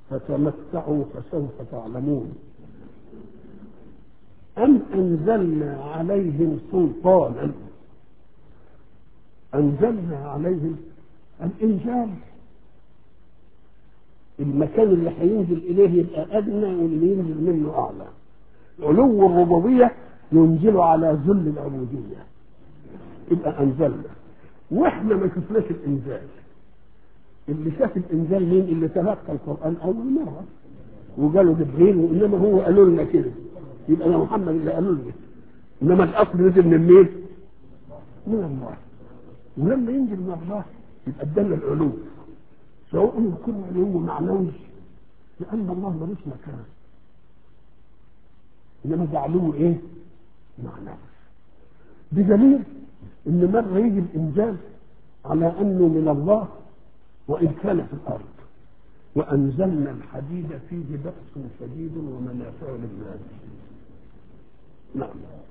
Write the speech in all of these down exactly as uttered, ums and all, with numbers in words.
فتمتعوا فسوف تعلمون. أم أنزلنا عليهم سلطانا. أنزلنا عليهم الإنزال، المكان اللي هينزل إليه يبقى أدنى واللي ينزل منه أعلى. علو الربوبية ينزل على ذل العبودية، يبقى أنزلنا. وإحنا ما شفناش الإنزال. اللي شاف الإنزال مين؟ اللي تلقى القرآن أول مرة وقالوا جبريل، وإنما هو قالوا لنا كده، يبقى ده محمد اللي قالوا لنا. إنما الأصل نزل من مين؟ من الله. ولما ينزل من الله يبقى ادانا العلو، سواء يكون علو معنوي لأن الله ملوش مكان، إنما ده علو إيه؟ معنوي. بدليل إن مرة يجي الإنزال على أنه من الله وإن كان في الأرض. وأنزلنا الحديد فيه بأس شديد ومنافع للناس. نعم.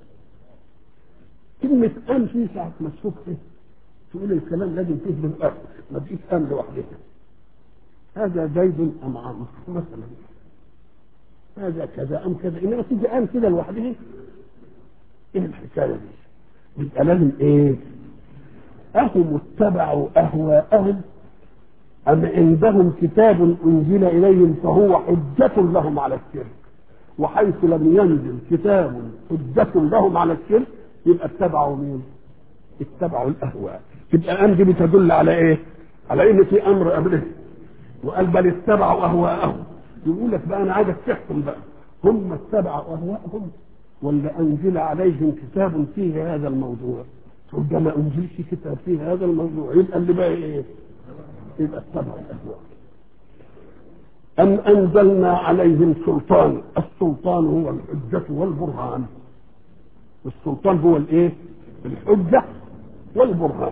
كلمة أم في ساعة ما تشوفها تقول الكلام لازم فيه بالأرض، ما تجيش أم لوحدها. هذا زيد أم عمرو مثلا، هذا كذا أم كذا، إنما تيجي أم كده لوحدها. إيه الحكاية دي؟ يبقى لازم إيه؟ أهم اتبعوا أهواءهم أم عندهم كتاب أنزل إليهم فهو حجة لهم على الشرك. وحيث لم ينزل كتاب حجة لهم على الشرك يبقى اتبعوا مين؟ اتبعوا الأهواء. يبقى أم دي بتدل على إيه؟ على إن في أمر قبله، وقال بل اتبعوا أهواءهم. يقول لك بقى أنا عايزك تحكم بقى، هم اتبعوا أهواءهم ولا أنزل عليهم كتاب فيه هذا الموضوع؟ تقول ده ما أنزلش كتاب فيه هذا الموضوع، يبقى اللي بقى إيه؟ يبقى اتبعوا الأهواء. أم أنزلنا عليهم سلطان. السلطان هو الحجة والبرهان. السلطان هو الإيه؟ الحجة والبرهان.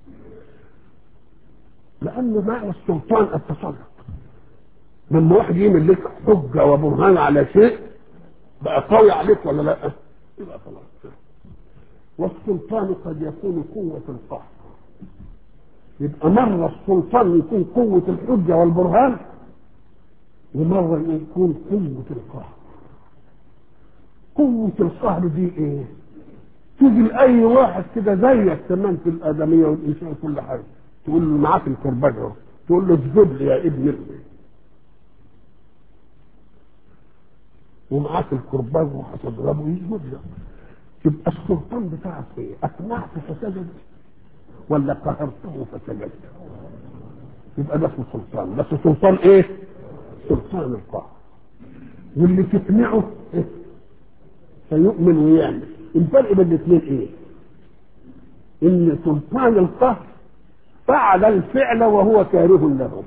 لأنه معنى السلطان التسلط. لما واحد يعمل لك حجة وبرهان على شيء بقى قوي عليك ولا لا؟ يبقى خلاص. والسلطان قد يكون قوة القهر. يبقى مرة السلطان يكون قوة الحجة والبرهان، ومرة يكون قوة القهر. قوة القهر دي ايه؟ تيجي لأي واحد كده زيك كمان في الآدمية والإنسان كل حاجة، تقول له معاك الكرباج اهو، تقول له اسجد لي يا ابن ابني، ومعاك الكرباج وهتضربه يسجد لك. يبقى السلطان بتاعك ايه؟ أقنعته فسجد ولا قهرته فسجد؟ يبقى ده اسمه سلطان. بس سلطان ايه؟ سلطان القهر. واللي تقنعه إيه؟ فيؤمن ويعمل. الفرق بين الاثنين ايه؟ ان سلطان القهر فعل الفعل وهو كاره له،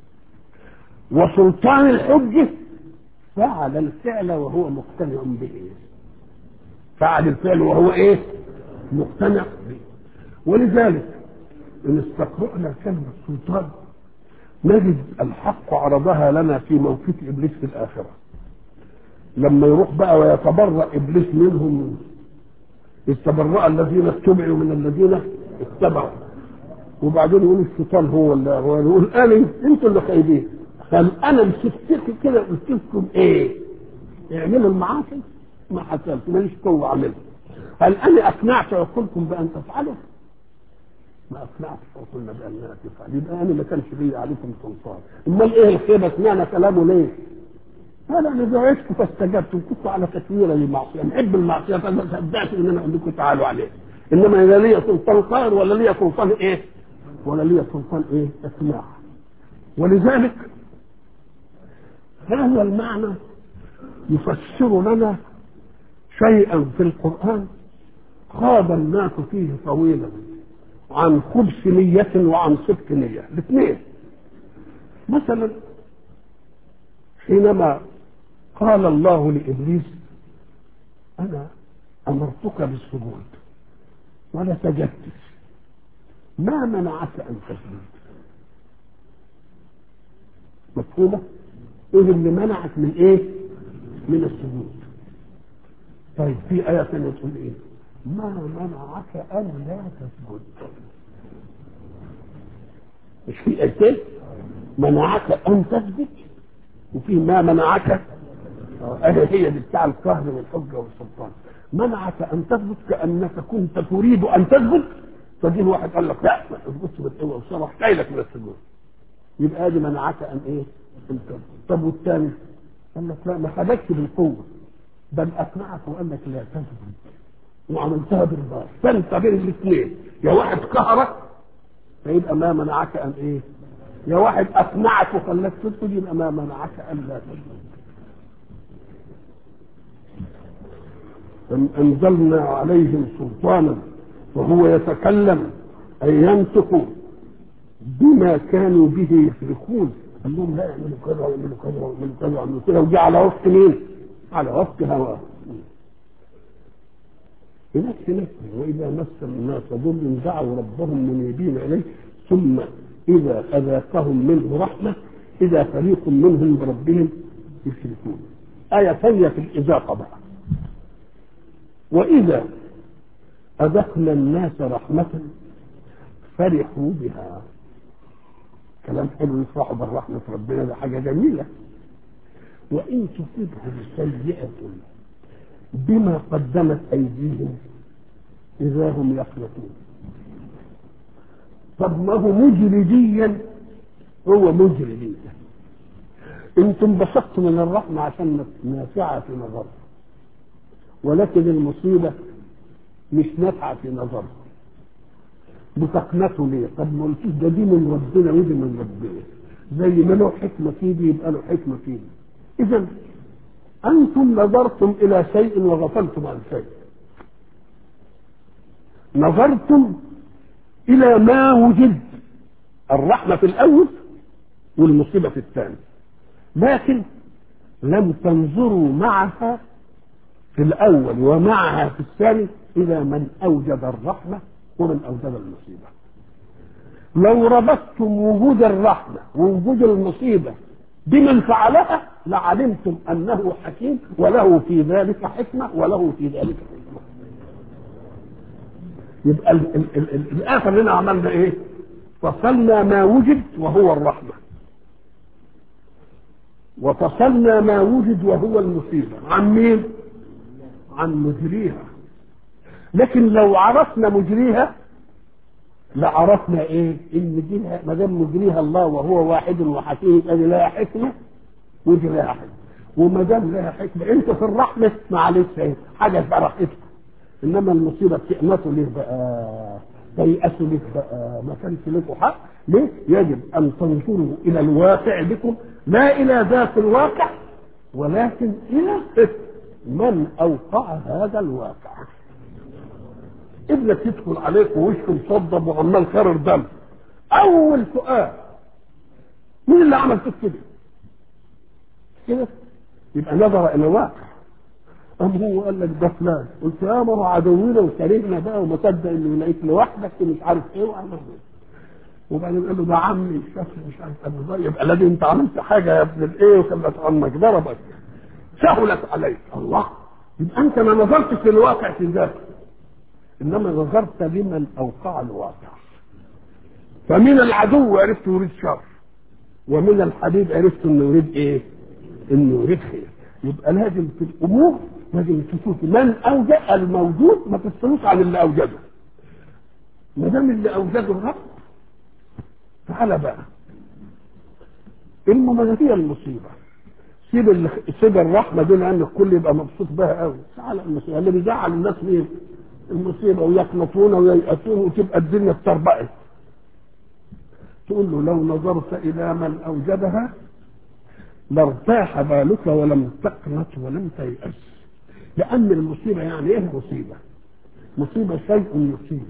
وسلطان الحجة فعل الفعل وهو مقتنع به. فعل الفعل وهو ايه؟ مقتنع به. ولذلك ان استقرأنا كلمة سلطان نجد الحق عرضها لنا في موقف ابليس في الاخره، لما يروح بقى ويتبرأ ابليس منهم، استبرأ الذين اتبعوا من الذين اتبعوا. وبعدين يقول الشيطان هو اللي هو يقول انا انتوا اللي خايبين. قال انا مسكتكم كده قلت لكم ايه؟ اعملوا المعاصي ما حصلت ماليش قوه اعملها. هل انا اقنعت عقولكم بان تفعلوا؟ ما اقنعتش عقولنا بانها تفعل. يبقى انا ما كانش لي عليكم سلطان. امال ايه الخيبه؟ سمعنا كلامه ليه؟ قال انا دعيتكم فاستجبتم، كنتوا على تكويره للمعصيه، نحب المعصيه فما صدقت ان انا اقول لكم تعالوا عليه. انما اذا لي سلطان قهر ولا لي سلطان ايه؟ ولا لي سلطان ايه؟ اسماع. ولذلك هذا المعنى يفسر لنا شيئا في القرآن خاض الناس فيه طويلا، عن خبث نية وعن صدق نية الاثنين. مثلا حينما قال الله لإبليس أنا أمرتك بالسجود ولا سجدت، ما منعك أن تسجد؟ مفهومة؟ إيه اللي منعك من إيه؟ من السجود. طيب في آية ثانية تقول إيه؟ ما منعك أن لا تسجد. مش في آيتين منعك أن تسجد وفيه ما منعك، هي دي بتاع القهر والحجه والسلطان. منعك ان تثبت كانك كنت تريد ان تثبت، فجه واحد قال لك لا ما تثبتش بالقوه والصبر، جايلك من السجود. يبقى دي منعك ان ايه؟ ان تثبت. طب والثاني قال لك لا ما خدكش بالقوه، بل اقنعك وقال لك لا تثبت وعملتها بالباطل. فانت بين الاثنين، يا واحد قهرك فيبقى ما منعك ان ايه؟ يا واحد اقنعك وخلاك تسجد يبقى ما منعك ان لا تسجد. أم أنزلنا عليهم سلطانا وهو يتكلم أي ينطق بما كانوا به يشركون. قال لهم لا يعملوا كذا ويعملوا كذا ويعملوا كذا ويعملوا كذا، وجاء على وفق مين؟ على وفق هواه. بنفس نفسه وإذا مس الناس ضر دعوا ربهم منيبين إليه ثم إذا أذاقهم منه رحمة إذا فريق منهم بربهم يشركون. آية ثانية في الإذاقة بقى. وإذا أذقنا الناس رحمة فرحوا بها. كلام حلو، يفرحوا بالرحمة ربنا، ده حاجة جميلة. وإن تصبهم سيئة بما قدمت أيديهم إذا هم يقنطون. طب ما هو مجرديا، هو مجرديا. انتم بسطتم من الرحمة عشان نافعة في نظركم، ولكن المصيبة مش نافعة في نظركم. بتقنطوا ليه؟ طب ما قلتوش ده دي من ربنا ودي من ربنا، زي ما له حكمة فيه دي يبقى له حكمة فيه. إذا أنتم نظرتم إلى شيء وغفلتم عن شيء. نظرتم إلى ما وجد، الرحمة في الأول والمصيبة في الثاني، لكن لم تنظروا معها في الأول ومعها في الثاني إلى من أوجد الرحمة ومن أوجد المصيبة. لو ربطتم وجود الرحمة ووجود المصيبة بمن فعلها لعلمتم أنه حكيم وله في ذلك حكمة وله في ذلك حكمة. يبقى ال ال ال ال الآخر لنا عملنا إيه؟ فصلنا ما وجد وهو الرحمة، وفصلنا ما وجد وهو المصيبة عن مين؟ عن مجريها. لكن لو عرفنا مجريها لعرفنا ايه؟ ان دي ما دام مجريها الله وهو واحد وحكيم يبقى لها حكمه ودي لها حكمه، وما دام لها حكمه انت في الرحمه معلش ايه؟ حاجه فرحتك. انما المصيبه بتقنطوا ليه بقى؟ تيأسوا ليه بقى؟ ما كانش لكم حق. ليه؟ يجب ان تنظروا الى الواقع بكم، لا الى ذات الواقع ولكن الى من اوقع هذا الواقع. ابنك يدخل عليك ووشه مصدب وعمال كرر دم، اول سؤال مين اللي عمل فيك كده؟ كده يبقى نظر الى الواقع. ام هو قال لك ده فلان، قلت يا ماما عدونا وكرهنا بقى وما صدق انه يلاقيك لوحدك مش عارف ايه وعمل ايه. وبعدين قال له ده عمي شافني مش عارف قال له يبقى لازم انت عملت حاجه يا ابن الايه وكانت عمك ضربك سهلت عليك. الله، يبقى انت ما نظرتش للواقع في ذاته، انما نظرت لمن اوقع الواقع. فمن العدو عرفت يريد شر، ومن الحبيب عرفت انه يريد ايه؟ انه يريد خير. يبقى لازم في الامور لازم تشوف من اوجد الموجود، ما تستنوش عن اللي اوجده. ما دام اللي اوجده الرب تعالى بقى. المهم هي المصيبه، سيب سيب الرحمه دي لان الكل يبقى مبسوط بها قوي. تعالى المصيبه اللي بيزعل الناس مين؟ المصيبه، ويقنطون وييأسون وتبقى الدنيا اتربقت. تقول له لو نظرت الى من اوجدها لارتاح بالك ولم تقنط ولم تيأس. لان المصيبه يعني ايه مصيبه؟ مصيبه شيء يصيب،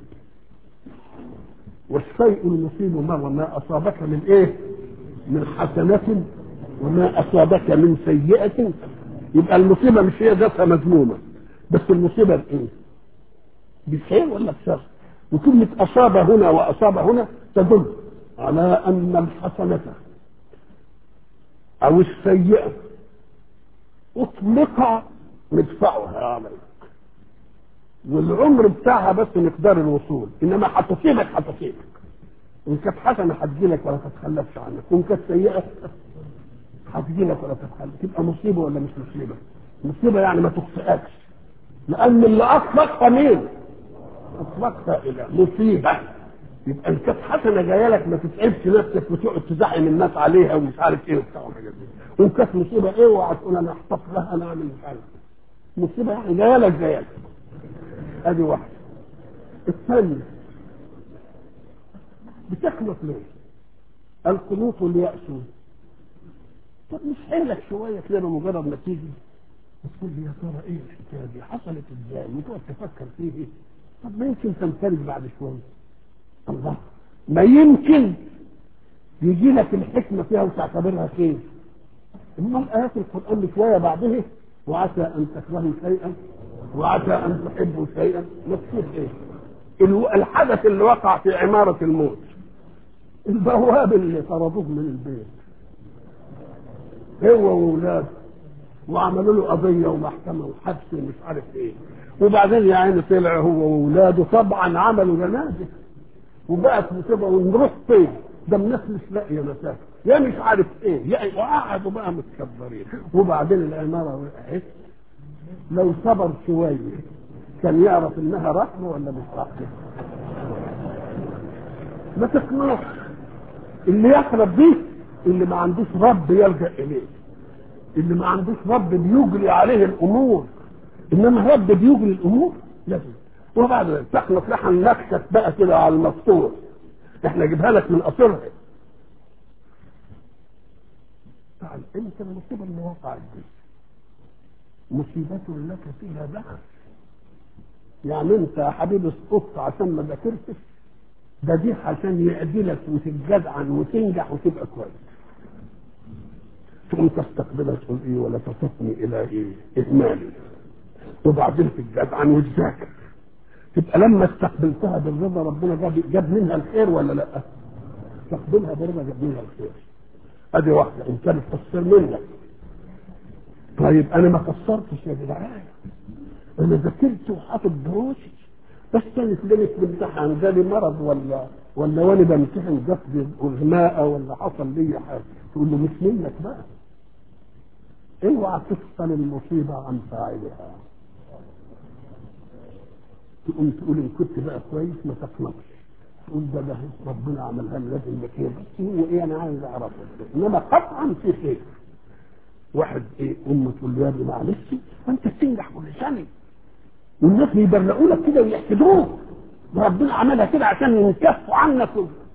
والشيء المصيب مره ما اصابك من ايه؟ من حسنه وما اصابك من سيئه. يبقى المصيبه مش هي ذاتها مذمومه، بس المصيبه بايه؟ بخير ولا بشر؟ وكلمه اصاب هنا واصاب هنا تدل على ان الحسنه او السيئه اطلق مدفعها عليك، والعمر بتاعها بس مقدار الوصول، انما هتصيبك هتصيبك. ان كانت حسنه هتجيلك ولا تتخلفش عنك، وان كانت سيئه هتجيلك تجيلك ولا تتحل، تبقى مصيبه ولا مش مصيبه؟ مصيبه يعني ما تخطئكش، لان اللي اطلقها مين؟ اطلقها الى مصيبه. يبقى ان كانت حسنه جايه لك ما تتعبش نفسك وتقعد تزعم الناس عليها ومش عارف ايه وبتاع والحاجات دي. وان كانت مصيبه ايه وهتقول انا احتفظ لها انا اعمل مش عارف. مصيبه يعني جايه لك جايه لك. ادي واحده. الثانيه بتخلص ليه؟ القنوط واليأس. طب مش حيلك شويه كده بمجرد ما تيجي وتقول لي يا ترى ايه الحكايه دي؟ حصلت ازاي؟ وتقعد تفكر فيه ايه؟ طب ما يمكن تنفرج بعد شويه. الله، ما يمكن يجي لك الحكمه فيها وتعتبرها خير. امال ايات القران شويه بعدها وعسى ان تكرهوا شيئا وعسى ان تحبوا شيئا، مكتوب ايه؟ الحدث اللي وقع في عماره الموت، البواب اللي طردوه من البيت هو واولاده وعملوا له قضيه ومحكمه وحبس ومش عارف ايه، وبعدين يا عيني طلع هو واولاده طبعا عملوا جنازه وبقت مصيبه ونروح فين؟ ده الناس مش لاقيه مسافه يا مش عارف ايه يا، وقعدوا بقى متكبرين وبعدين العماره وقعت. لو صبر شويه كان يعرف انها رحمه ولا مش رحمه. ما تقنعش. اللي يخرب بيه اللي ما عندوش رب يلجا اليه، اللي ما عندوش رب بيجري عليه الامور، انما رب بيجري الامور لازم. وبعد ذلك تخلص لحن نكتك بقى كده على المسطور، احنا جبها لك من اصلها. تعال انت المصيبه اللي وقعت دي مصيبه لك فيها دخل، يعني انت يا حبيبي اسقطت عشان ما ذاكرتش، ده دي عشان يعدلك وتتجدعن وتنجح وتبقى كويس. تقوم تستقبلها تقول ايه ولا تصفني الى ايه؟ اهمالي. وبعدين تتجدعن وتذاكر، تبقى لما استقبلتها بالرضا ربنا جاب, جاب منها الخير ولا لا؟ استقبلها بالرضا جاب منها الخير. ادي واحده ان كانت تقصير منك. طيب انا ما قصرتش يا جدعان، انا ذاكرت وحاطط دروسي، بس كانت ليله بامتحان جالي مرض ولا ولا وانا بمتحن جسدي اغماء ولا حصل لي حاجه، تقول له مش منك بقى. اوعى تفصل المصيبه عن فاعلها. تقوم تقول ان كنت بقى كويس ما تقنطش، تقول ده ده ربنا عملها لي لازم بخير، بس هو ايه انا عايز اعرفه، انما قطعا في خير. واحد ايه امه تقول له يا ابني معلش وانت بتنجح كل سنه والناس يبرقوا لك كده ويحسدوك، وربنا عملها كده عشان ينكفوا عنك.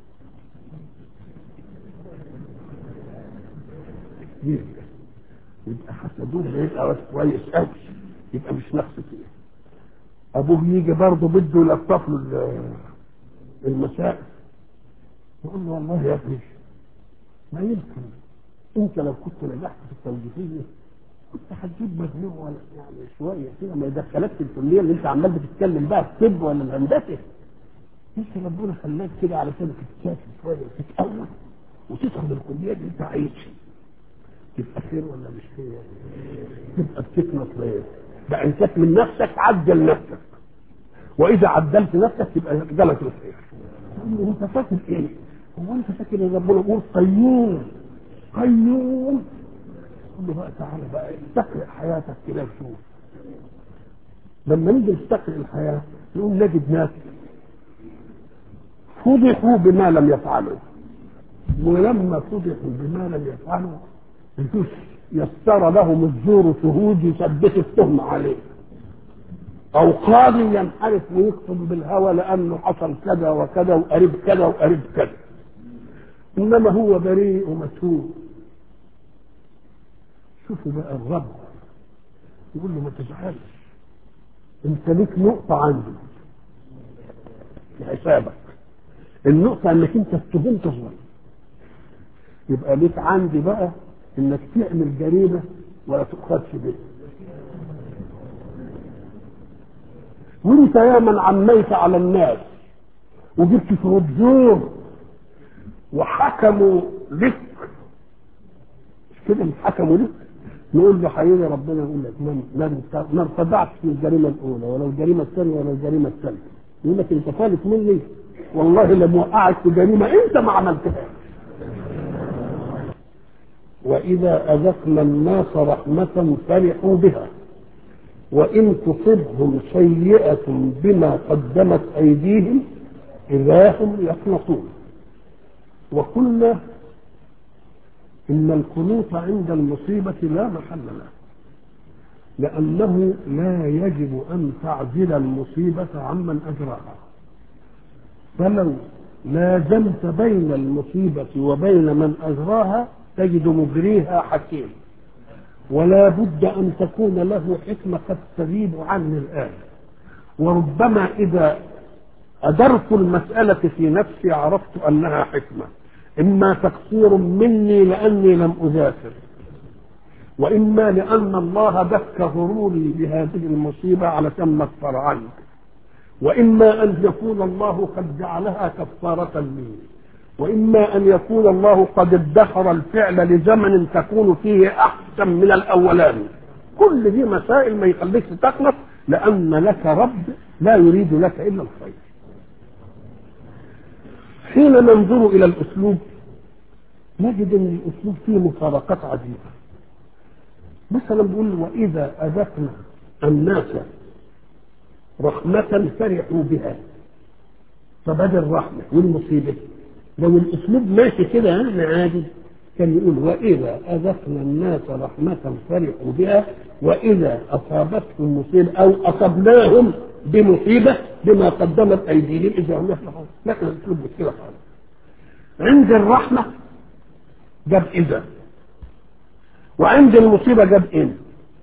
يبقى حسدوه يبقى كويس قوي، يبقى مش نقص فيه. ابوه يجي برضه بده يلطف له المسائل، يقول له والله يا ابني ما يمكن انت لو كنت نجحت في التوجيهيه كنت هتجيب مجموع ولا يعني شويه كده ما يدخلكش الكليه اللي انت عمال بتتكلم بقى الطب ولا الهندسه. انت ربنا خلاك كده علشان تتشاف شويه وتتقوى وتدخل الكليه اللي انت عايزها، تبقى خير ولا مش خير؟ تبقى بتكنس ليه؟ بقى انت من نفسك عدل نفسك، واذا عدلت نفسك تبقى جالك الخير. انت فاكر ايه؟ هو انت فاكر ان ربنا يقول قيوم قيوم؟ قول له بقى تعالى بقى استقرئ حياتك كده وشوف. لما نيجي نستقرئ الحياه نقول نجد ناس فضحوا بما لم يفعلوا، ولما فضحوا بما لم يفعلوا يسر لهم الزور شهود يثبت التهمه عليه، او قاضي ينحرف ويكتب بالهوى لانه حصل كذا وكذا وقريب كذا وقريب كذا، انما هو بريء ومتهوب. شوفوا بقى الرب يقول له ما تزعلش، انت ليك نقطه عندي في حسابك، النقطه انك انت اتهمت الظلم، يبقى ليك عندي بقى انك تعمل جريمه ولا تؤخذش بها. وانت يا من عميت على الناس وجبت شهود زور وحكموا لك، مش كده مش حكموا لك، نقول له حقيقي ربنا يقول لك ما ارتدعتش من الجريمه الاولى ولا الجريمه الثانيه ولا الجريمه الثالثه، يقول لك انت خالف مني والله لم اوقعك في جريمه انت ما عملتهاش. وإذا أذقنا الناس رحمة فرحوا بها وإن تصبهم سيئة بما قدمت أيديهم إذا هم يقنطون. وقلنا إن القنوط عند المصيبة لا محل له، لأنه لا يجب أن تعزل المصيبة عمن أجراها، فلو لازمت بين المصيبة وبين من أجراها تجد مجريها حكيم، ولا بد أن تكون له حكمة قد تغيب عني الآن. وربما إذا أدرت المسألة في نفسي عرفت أنها حكمة، إما تقصير مني لأني لم أذاكر، وإما لأن الله دك غروري بهذه المصيبة علشان ما اكفر عنك، وإما أن يكون الله قد جعلها كفارة لي، وإما أن يكون الله قد ادخر الفعل لزمن تكون فيه أحسن من الأولاني. كل دي مسائل ما يخليك تقنط، لأن لك رب لا يريد لك إلا الخير. حين ننظر إلى الأسلوب نجد أن الأسلوب فيه مفارقات عجيبة. مثلا بيقول وإذا أذقنا الناس رحمة فرحوا بها، فبدل الرحمة والمصيبة لو الأسلوب ماشي كده يعني عادي كان يقول وإذا أذقنا الناس رحمة فرحوا بها وإذا أصابتهم مصيبة أو أصبناهم بمصيبة بما قدمت أيديهم إذا هم يفرحون. لكن الأسلوب مش كده خالص. عند الرحمة جاب إذا، وعند المصيبة جاب إن،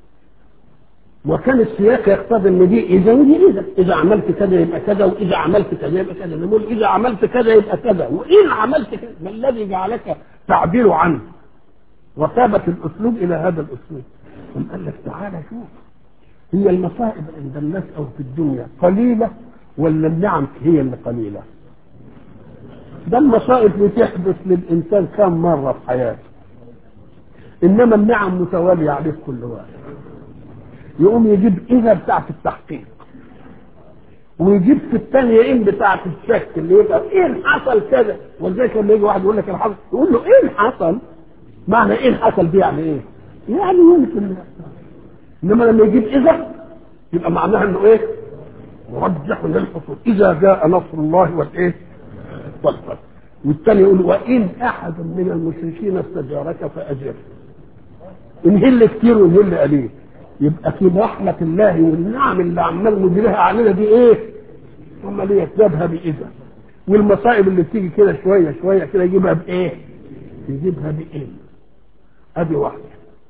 وكان السياق يقتضي ان دي اذا ودي اذا، اذا عملت كذا يبقى كذا، واذا عملت كذا يبقى كذا. نقول اذا عملت كذا يبقى كذا، وان عملت كذا. ما الذي جعلك تعبير عنه وثابت الاسلوب الى هذا الاسلوب؟ قال لك تعالى شوف، هي المصائب عند الناس او في الدنيا قليله ولا النعم هي اللي قليله؟ ده المصائب بتحدث للانسان كم مره في حياته، انما النعم متواليه عليه كل واحد. يقوم يجيب إذا بتاعة التحقيق، ويجيب في الثانية إن بتاعة الشك اللي يبقى إيه حصل كذا. ولذلك لما يجي واحد يقول لك الحصل يقول له إيه حصل؟ معنى إيه حصل دي يعني إيه؟ يعني يمكن. إنما لما يجيب إذا يبقى معناها إنه إيه؟ مرجح للحصول. إذا جاء نصر الله والإيه؟ والفتح. والثاني يقول وإن أحد من المشركين استجارك فأجره. إنهل كتير وإنهل قليل. يبقى في رحمة الله والنعم اللي عمال نجريها علينا دي ايه؟ ثم ليه يكتبها بإذا. والمصائب اللي بتيجي كده شوية شوية كده يجيبها بإيه؟ يجيبها بإيه؟ أدي واحدة.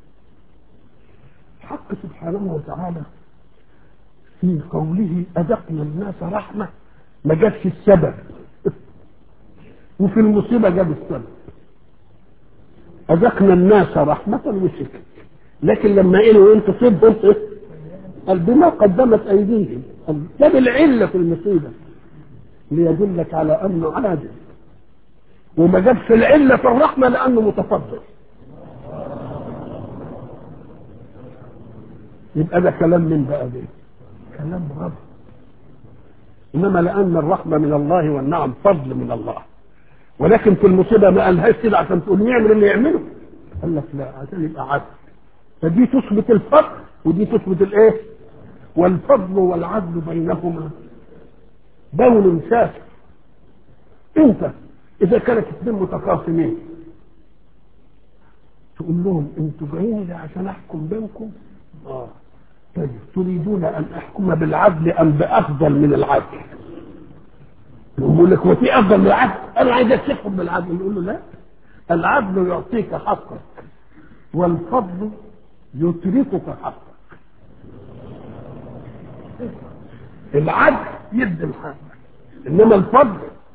الحق سبحانه وتعالى في قوله أذقنا الناس رحمة ما جابش السبب، وفي المصيبة جاب السبب. أذقنا الناس رحمة وسكت، لكن لما قالوا انت تصبهم قال بما قدمت ايديهم، جاب العله في المصيبه ليدلك على انه عادل، وما جابش العله في الرحمه لانه متفضل. يبقى ده كلام من بقى ده؟ كلام رب. انما لان الرحمه من الله والنعم فضل من الله، ولكن في المصيبه ما قالهاش كده عشان تقول نعمل اللي يعمله، قال لك لا عشان يبقى عدل. فدي تثبت الفضل ودي تثبت الايه؟ والفضل والعدل بينهما بون شاسع. انت اذا كانت اثنين متخاصمين تقول لهم انتوا جايين لي عشان احكم بينكم؟ اه طيب تريدون ان احكم بالعدل ام بافضل من العدل؟ يقول لك وفي افضل من العدل؟ انا عايز تحكم بالعدل. نقول له لا، العدل يعطيك حقك والفضل يتركك حقك. العدل يدي الحق، انما الفضل.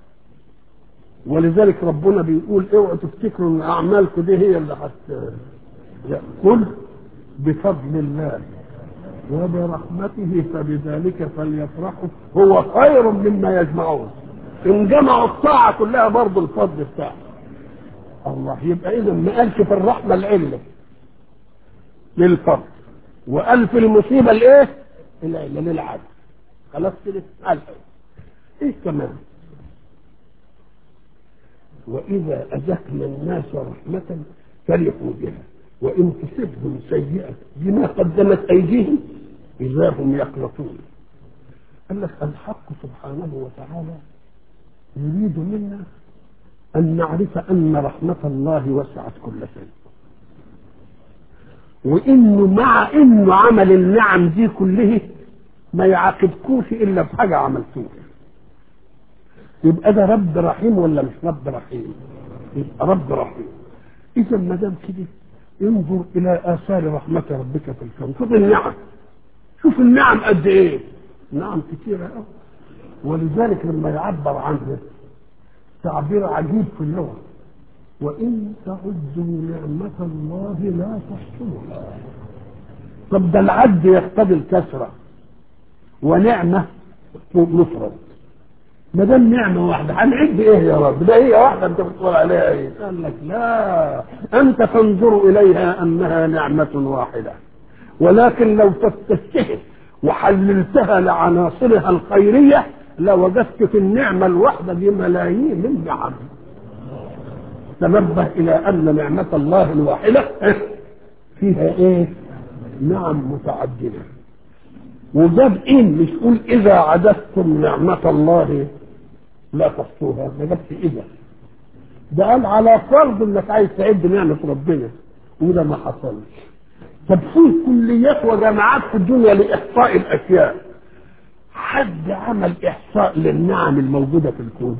ولذلك ربنا بيقول اوعوا تفتكروا ان اعمالكم دي هي اللي هت قل بفضل الله وبرحمته فبذلك فليفرحوا هو خير مما يجمعون. ان جمعوا الطاعه كلها برضه الفضل بتاعه الله. يبقى اذا ما قالش في الرحمه العله للفضل، وقال في المصيبه الايه؟ العله للعدل. خلاص كده قال ايه كمان؟ وإذا أذقنا الناس رحمة فرحوا بها وإن تصبهم سيئة بما قدمت أيديهم إذا هم يقنطون. قال لك الحق سبحانه وتعالى يريد منا أن نعرف أن رحمة الله وسعت كل شيء، وإنه مع إنه عمل النعم دي كله ما يعاقبكوش إلا بحاجة عملتوها. يبقى ده رب رحيم ولا مش رب رحيم؟ يبقى رب رحيم. إذا ما دام كده انظر إلى آثار رحمة ربك في الكون. شوف النعم، شوف النعم قد إيه، نعم كتيرة أوي. ولذلك لما يعبر عنه تعبير عجيب في اللغة، وإن تعدوا نعمة الله لا تحصوها. طب ده العد يقتضي الكثرة، ونعمة مفرد. ما دام نعمة واحدة هنعد إيه يا رب؟ ده هي واحدة أنت بتقول عليها إيه؟ قال لك لا، أنت تنظر إليها أنها نعمة واحدة، ولكن لو تستشهد وحللتها لعناصرها الخيرية لوجدت في النعمة الواحدة دي ملايين من النعم. تنبه إلى أن نعمة الله الواحدة فيها إيه؟ نعم متعددة. وجاب إن مش يقول إذا عددتم نعمة الله لا تحصوها، ما جابش إذا. ده قال على فرض إنك عايز تعد نعمة ربنا، وده ما حصلش. طب في كليات وجامعات في الدنيا لإحصاء الأشياء، حد عمل إحصاء للنعم الموجودة في الكون؟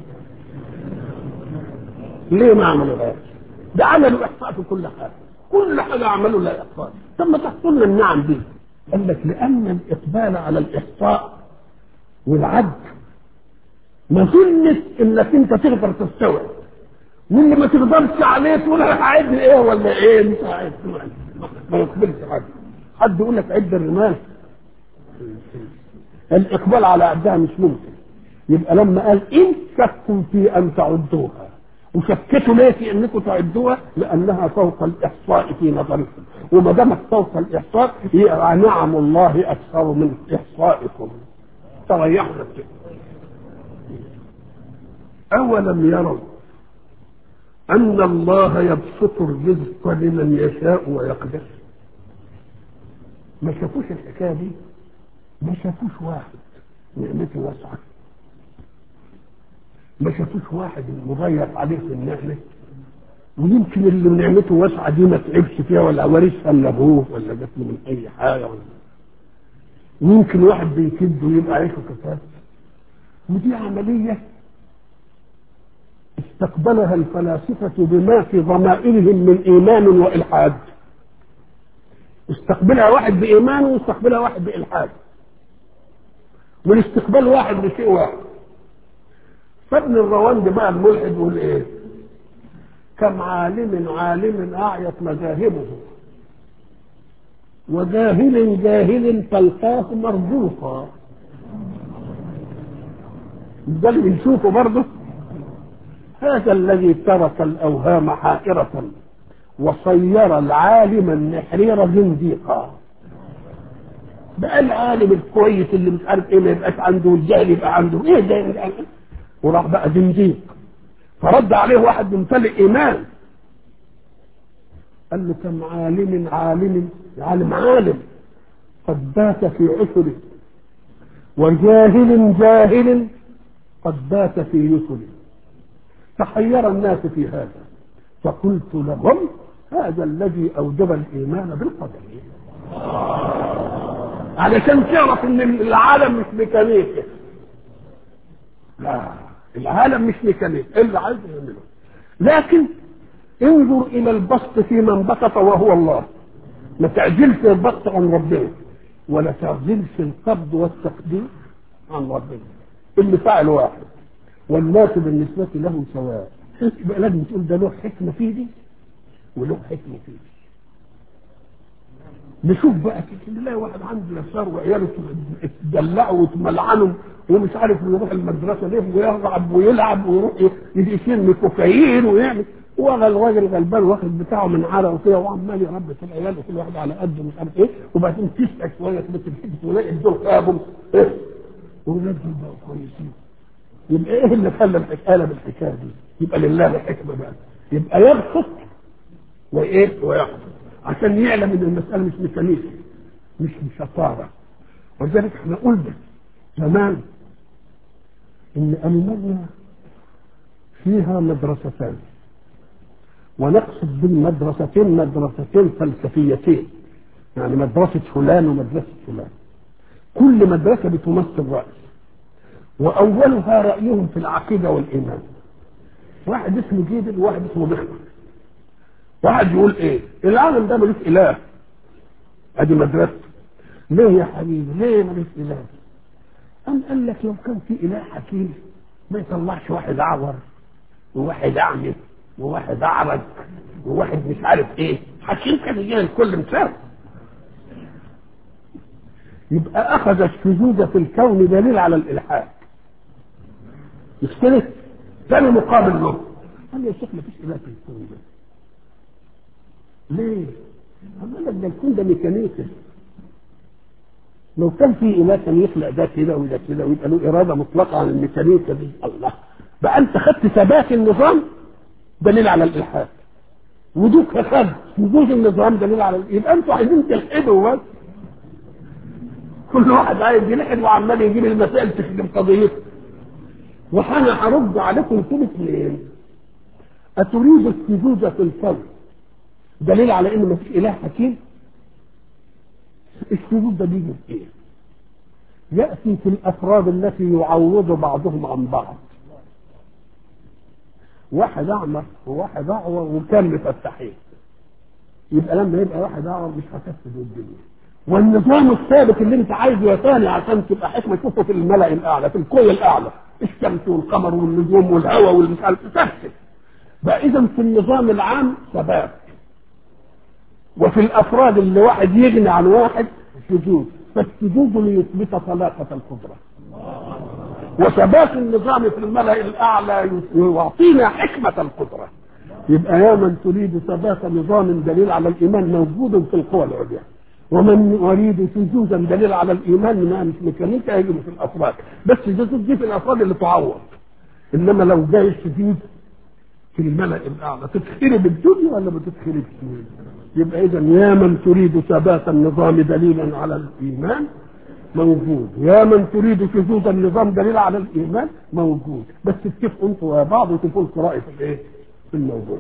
ليه ما عملوهاش؟ ده عملوا إحصاء في كل حاجة، كل حاجة عملوا لها إحصاء. طب ما تحصل لنا النعم دي؟ قال لك لأن الإقبال على الإحصاء والعد مظنة إنك أنت تقدر تستوعب، واللي ما تقدرش عليه تقول أنا هعد إيه ولا إيه؟ مش هعد، ما يقبلش حد. حد يقول لك عد الرمال، الإقبال على عدها مش ممكن. يبقى لما قال إن شكوا في أن تعدوها، وشكتوا ليه في أنكم تعدوها؟ لأنها فوق الإحصاء في نظركم، وما دامت فوق الإحصاء يبقى نعم الله أكثر من إحصائكم. تريحوا نفسكم. أولم يروا أن الله يبسط الرزق لمن يشاء ويقدر؟ ما شافوش الحكاية دي؟ ما شافوش واحد نعمته واسعة، ما شافوش واحد مضيق عليه في النعمة، ويمكن اللي نعمته واسعة دي ما تعبش فيها ولا ورثها من أبوه ولا جات له من أي حاجة، ولا ويمكن واحد بيكد ويبقى عيشه كفاف. ودي عملية استقبلها الفلاسفة بما في ضمائرهم من إيمان وإلحاد. استقبلها واحد بإيمان واستقبلها واحد بإلحاد، والاستقبال واحد بشيء واحد. فابن الرواندي بقى الملحد يقول ايه؟ كم عالم عالم أعيت مذاهبه، وجاهل جاهل تلقاه مرجوفا. ده اللي بنشوفه برضه. هذا الذي ترك الأوهام حائرة وصير العالم النحرير زنديقا. بقى العالم الكويس اللي مش عارف ايه ما يبقاش عنده، والجاهل يبقى عنده، ايه ده؟ وراح بقى زنديق. فرد عليه واحد ممتلئ ايمان قال له كم عالم عالم عالم عالم قد بات في عسره، وجاهل جاهل قد بات في يسره. تحير الناس في هذا، فقلت لهم هذا الذي أوجب الإيمان بالقدر، علشان تعرف ان العالم مش ميكانيكي. لا، العالم مش ميكانيكي اللي عايز يعمله. لكن انظر الى البسط في من بسط وهو الله. ما تعجلش البسط عن ربنا، ولا تعجلش القبض والتقدير عن ربنا. اللي فعل واحد والناس بالنسبة له سواء. يبقى لازم تقول ده له حكمة في دي وله حكمة في دي. نشوف بقى كده نلاقي واحد عنده يسار وعياله تدلعوا وتملعنوا ومش عارف يروح المدرسه ليه ويلعب ويلعب ويروح يشيل كوكايين ويعمل، ولا الراجل غلبان واخد بتاعه من عرق وكده وعمال يربي في العيال وكل واحد على قده مش عارف ايه، وبعدين تسعى شويه تبص الحته ولاقي الدور خابم ايه ولاد بقوا كويسين. يبقى ايه اللي خلى الحكايه بالحكايه دي؟ يبقى لله الحكمه بقى. يبقى يبسط وايه ويقبض، عشان يعلم ان المساله مش ميكانيكي، مش شطاره. ولذلك احنا قلنا زمان ان المانيا فيها مدرستان، ونقصد بالمدرستين مدرستين فلسفيتين، يعني مدرسه فلان ومدرسه فلان، كل مدرسه بتمثل راي، واولها رايهم في العقيده والايمان. واحد اسمه جيدل وواحد اسمه بخبر. واحد يقول ايه؟ العالم ده ملوش اله، ادي مدرسه. ليه يا حبيبي؟ ليه ملوش اله؟ أم قال لك لو كان في اله حكيم ما يطلعش واحد اعور وواحد اعمى وواحد اعرج وواحد مش عارف ايه، حكيم كان يجي الكل مساوي. يبقى اخذ الشذوذ في الكون دليل على الالحاد، مش كده؟ ثاني مقابل له قال يا شيخ ما فيش اله في الكون ده. ليه؟ قال لك ده الكون ده ميكانيكي، لو كان في اله كان يخلق ده كده وده كده ويبقى له اراده مطلقه عن الميكانيكا دي. الله، بقى انت خدت ثبات النظام دليل على الالحاد، ودوك خد وجود النظام دليل على ال... يبقى انتوا عايزين تلحدوا بس، كل واحد عايز يلحد وعمال يجيب المسائل تخدم قضيته. وانا هرد عليكم انتم اثنين، اتريد السجود في الكون دليل على ان مفيش اله حكيم؟ السجود ده بيجي في ايه؟ ياتي في الافراد التي يعوض بعضهم عن بعض. واحد اعمى وواحد اعور وكان مفتحين، يبقى لما يبقى واحد اعور مش هتفسد الدنيا. والنظام الثابت اللي انت عايزه يا ثاني عشان تبقى حكمه تشوفه في الملأ الاعلى، في الكون الاعلى، الشمس والقمر والنجوم والهواء والمش عارف تفسد. بقى اذا في النظام العام ثبات، وفي الافراد اللي واحد يغني عن واحد سجود، فالسجود ليثبت طلاقه القدره. وثبات النظام في الملأ الاعلى يعطينا حكمه القدره. يبقى يا من تريد ثبات نظام دليل على الايمان موجود في القوى العليا، ومن يريد سجودا دليل على الايمان انها مش ميكانيكا يجب في الافراد، بس السجود دي في الافراد اللي تعوض. انما لو جاي السجود في الملأ الاعلى تتخرب الدنيا ولا ما تتخربش؟ يبقى اذا يا من تريد ثبات النظام دليلا على الايمان موجود، يا من تريد سجود النظام دليل على الايمان موجود، بس اتفقوا انتوا ويا بعض وتشوفوا القراءه في الايه؟ في الموضوع.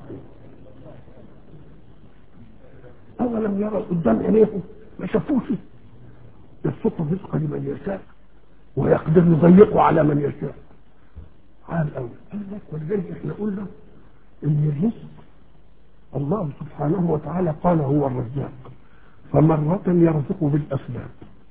اولم يروا قدام عينيهم ما شافوش يبسط الرزق لمن يشاء ويقدر يضيقه على من يشاء. عال قوي. ولذلك احنا قلنا ان الرزق الله سبحانه وتعالى قال هو الرزاق، فمرة يرزق بالاسباب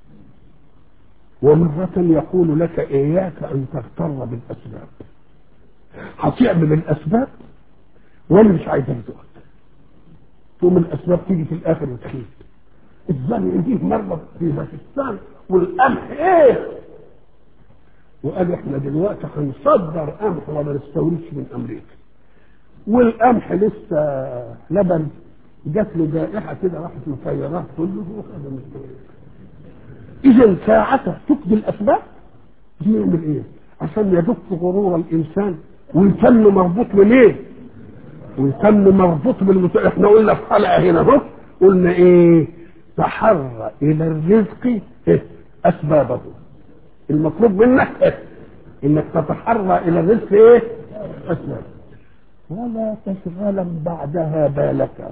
ومرة يقول لك اياك ان تغتر بالاسباب. هتعمل الاسباب وانا مش عايز ارزقك، ثم الاسباب تيجي في الاخر وتخيل. الزرع يجيه مره في باكستان والقمح ايه، وقال احنا دلوقتي هنصدر قمح وما نستوردش من امريكا، والقمح لسه لبن جات له جائحه كده راحت مفيرات كله وخد مستورد. اذا ساعتها تقضي الاسباب يعمل ايه؟ عشان يدق غرور الانسان ويتم مربوط بالايه؟ ويتم مربوط بالمت... احنا قلنا في حلقه هنا اهو قلنا ايه؟ تحرى الى الرزق إيه؟ اسبابه. المطلوب منك إيه؟ انك تتحرى الى الرزق ايه؟ اسبابه، ولا تشغلا بعدها بالك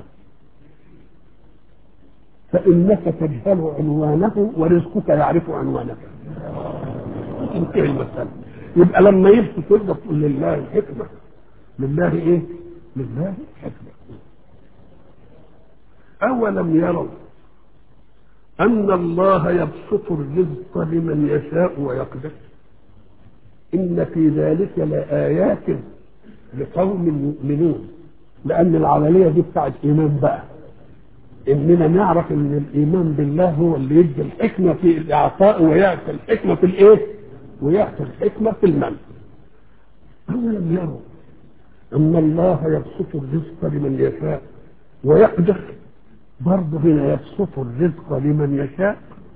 فانك تجهل عنوانه ورزقك يعرف عنوانك. انتهي المساله. يبقى لما يبسط تقدر تقول لله الحكمه، لله ايه؟ لله حكمه. اولم يروا ان الله يبسط الرزق لمن يشاء ويقدر ان في ذلك لآيات لقوم يؤمنون. لان العمليه دي بتاعت ايمان بقى، اننا نعرف ان الايمان بالله هو اللي يدي الحكمه في الاعطاء ويعطي الحكمه في الايه؟ ويعطي الحكمه في المنع. اولم يروا ان الله يبسط الرزق لمن يشاء ويقدر. برضه هنا يبسط الرزق لمن يشاء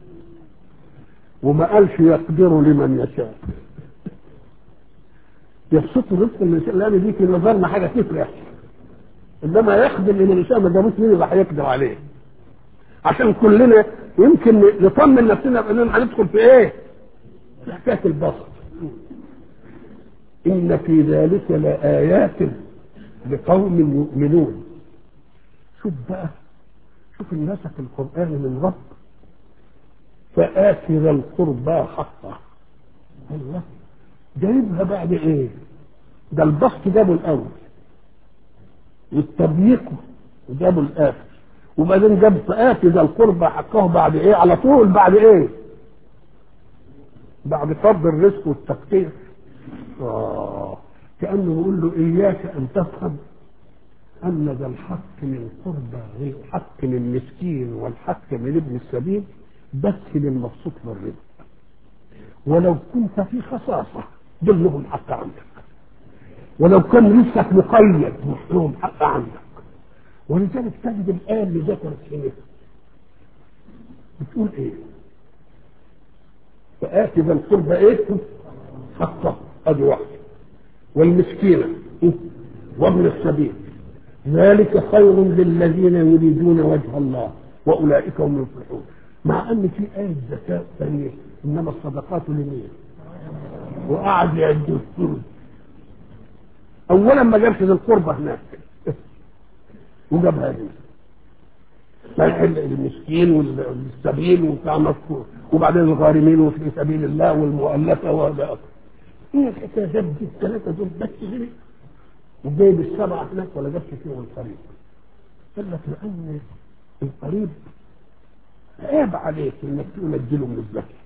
وما قالش يقدر لمن يشاء. يبسط الرزق لمن يشاء لان دي في نظرنا حاجه تفرح، انما يخدم ان الانسان ما جابوش مين اللي هيقدر عليه، عشان كلنا يمكن نطمن نفسنا باننا هندخل في ايه؟ في حكايه البسط. ان في ذلك لآيات لقوم يؤمنون. شوف بقى، شوف النسق القرآني من رب، فآت ذا القربى حقه. الله جايبها بعد ايه؟ ده البسط جابه الاول والتضييق جابه الاخر، وبعدين جاب فآت ذا القربى حقه بعد ايه؟ على طول بعد ايه؟ بعد فرض الرزق والتقدير. اه كأنه يقول له اياك ان تفهم ان ذا الحق من قربى والحق من مسكين والحق من ابن السبيل بس للمبسوط بالرزق، ولو كنت في خصاصة دول لهم حق عندك، ولو كان رزقك مقيد لهم حق عندك. ولذلك تجد الآية اللي ذكرت هنا بتقول ايه؟ فآت ذا القربى ايه؟ حقه، ادي واحد، والمسكينة وابن السبيل ذلك خير للذين يريدون وجه الله واولئك هم المفلحون. مع ان في آية زكاة ثانية انما الصدقات لمين؟ وقعد يعد الثلث. اولا ما جابش ذي القربى هناك وجابها هنا المسكين والسبيل وبتاع مذكور، وبعدين الغارمين وفي سبيل الله والمؤلفه وهذا اكثر. ايه الحكايه؟ جاب الثلاثه دول بس هنا وجايب السبعه هناك ولا جابش فيهم القريب؟ قال لك لان القريب عيب عليك انك تنزله من الزكاه،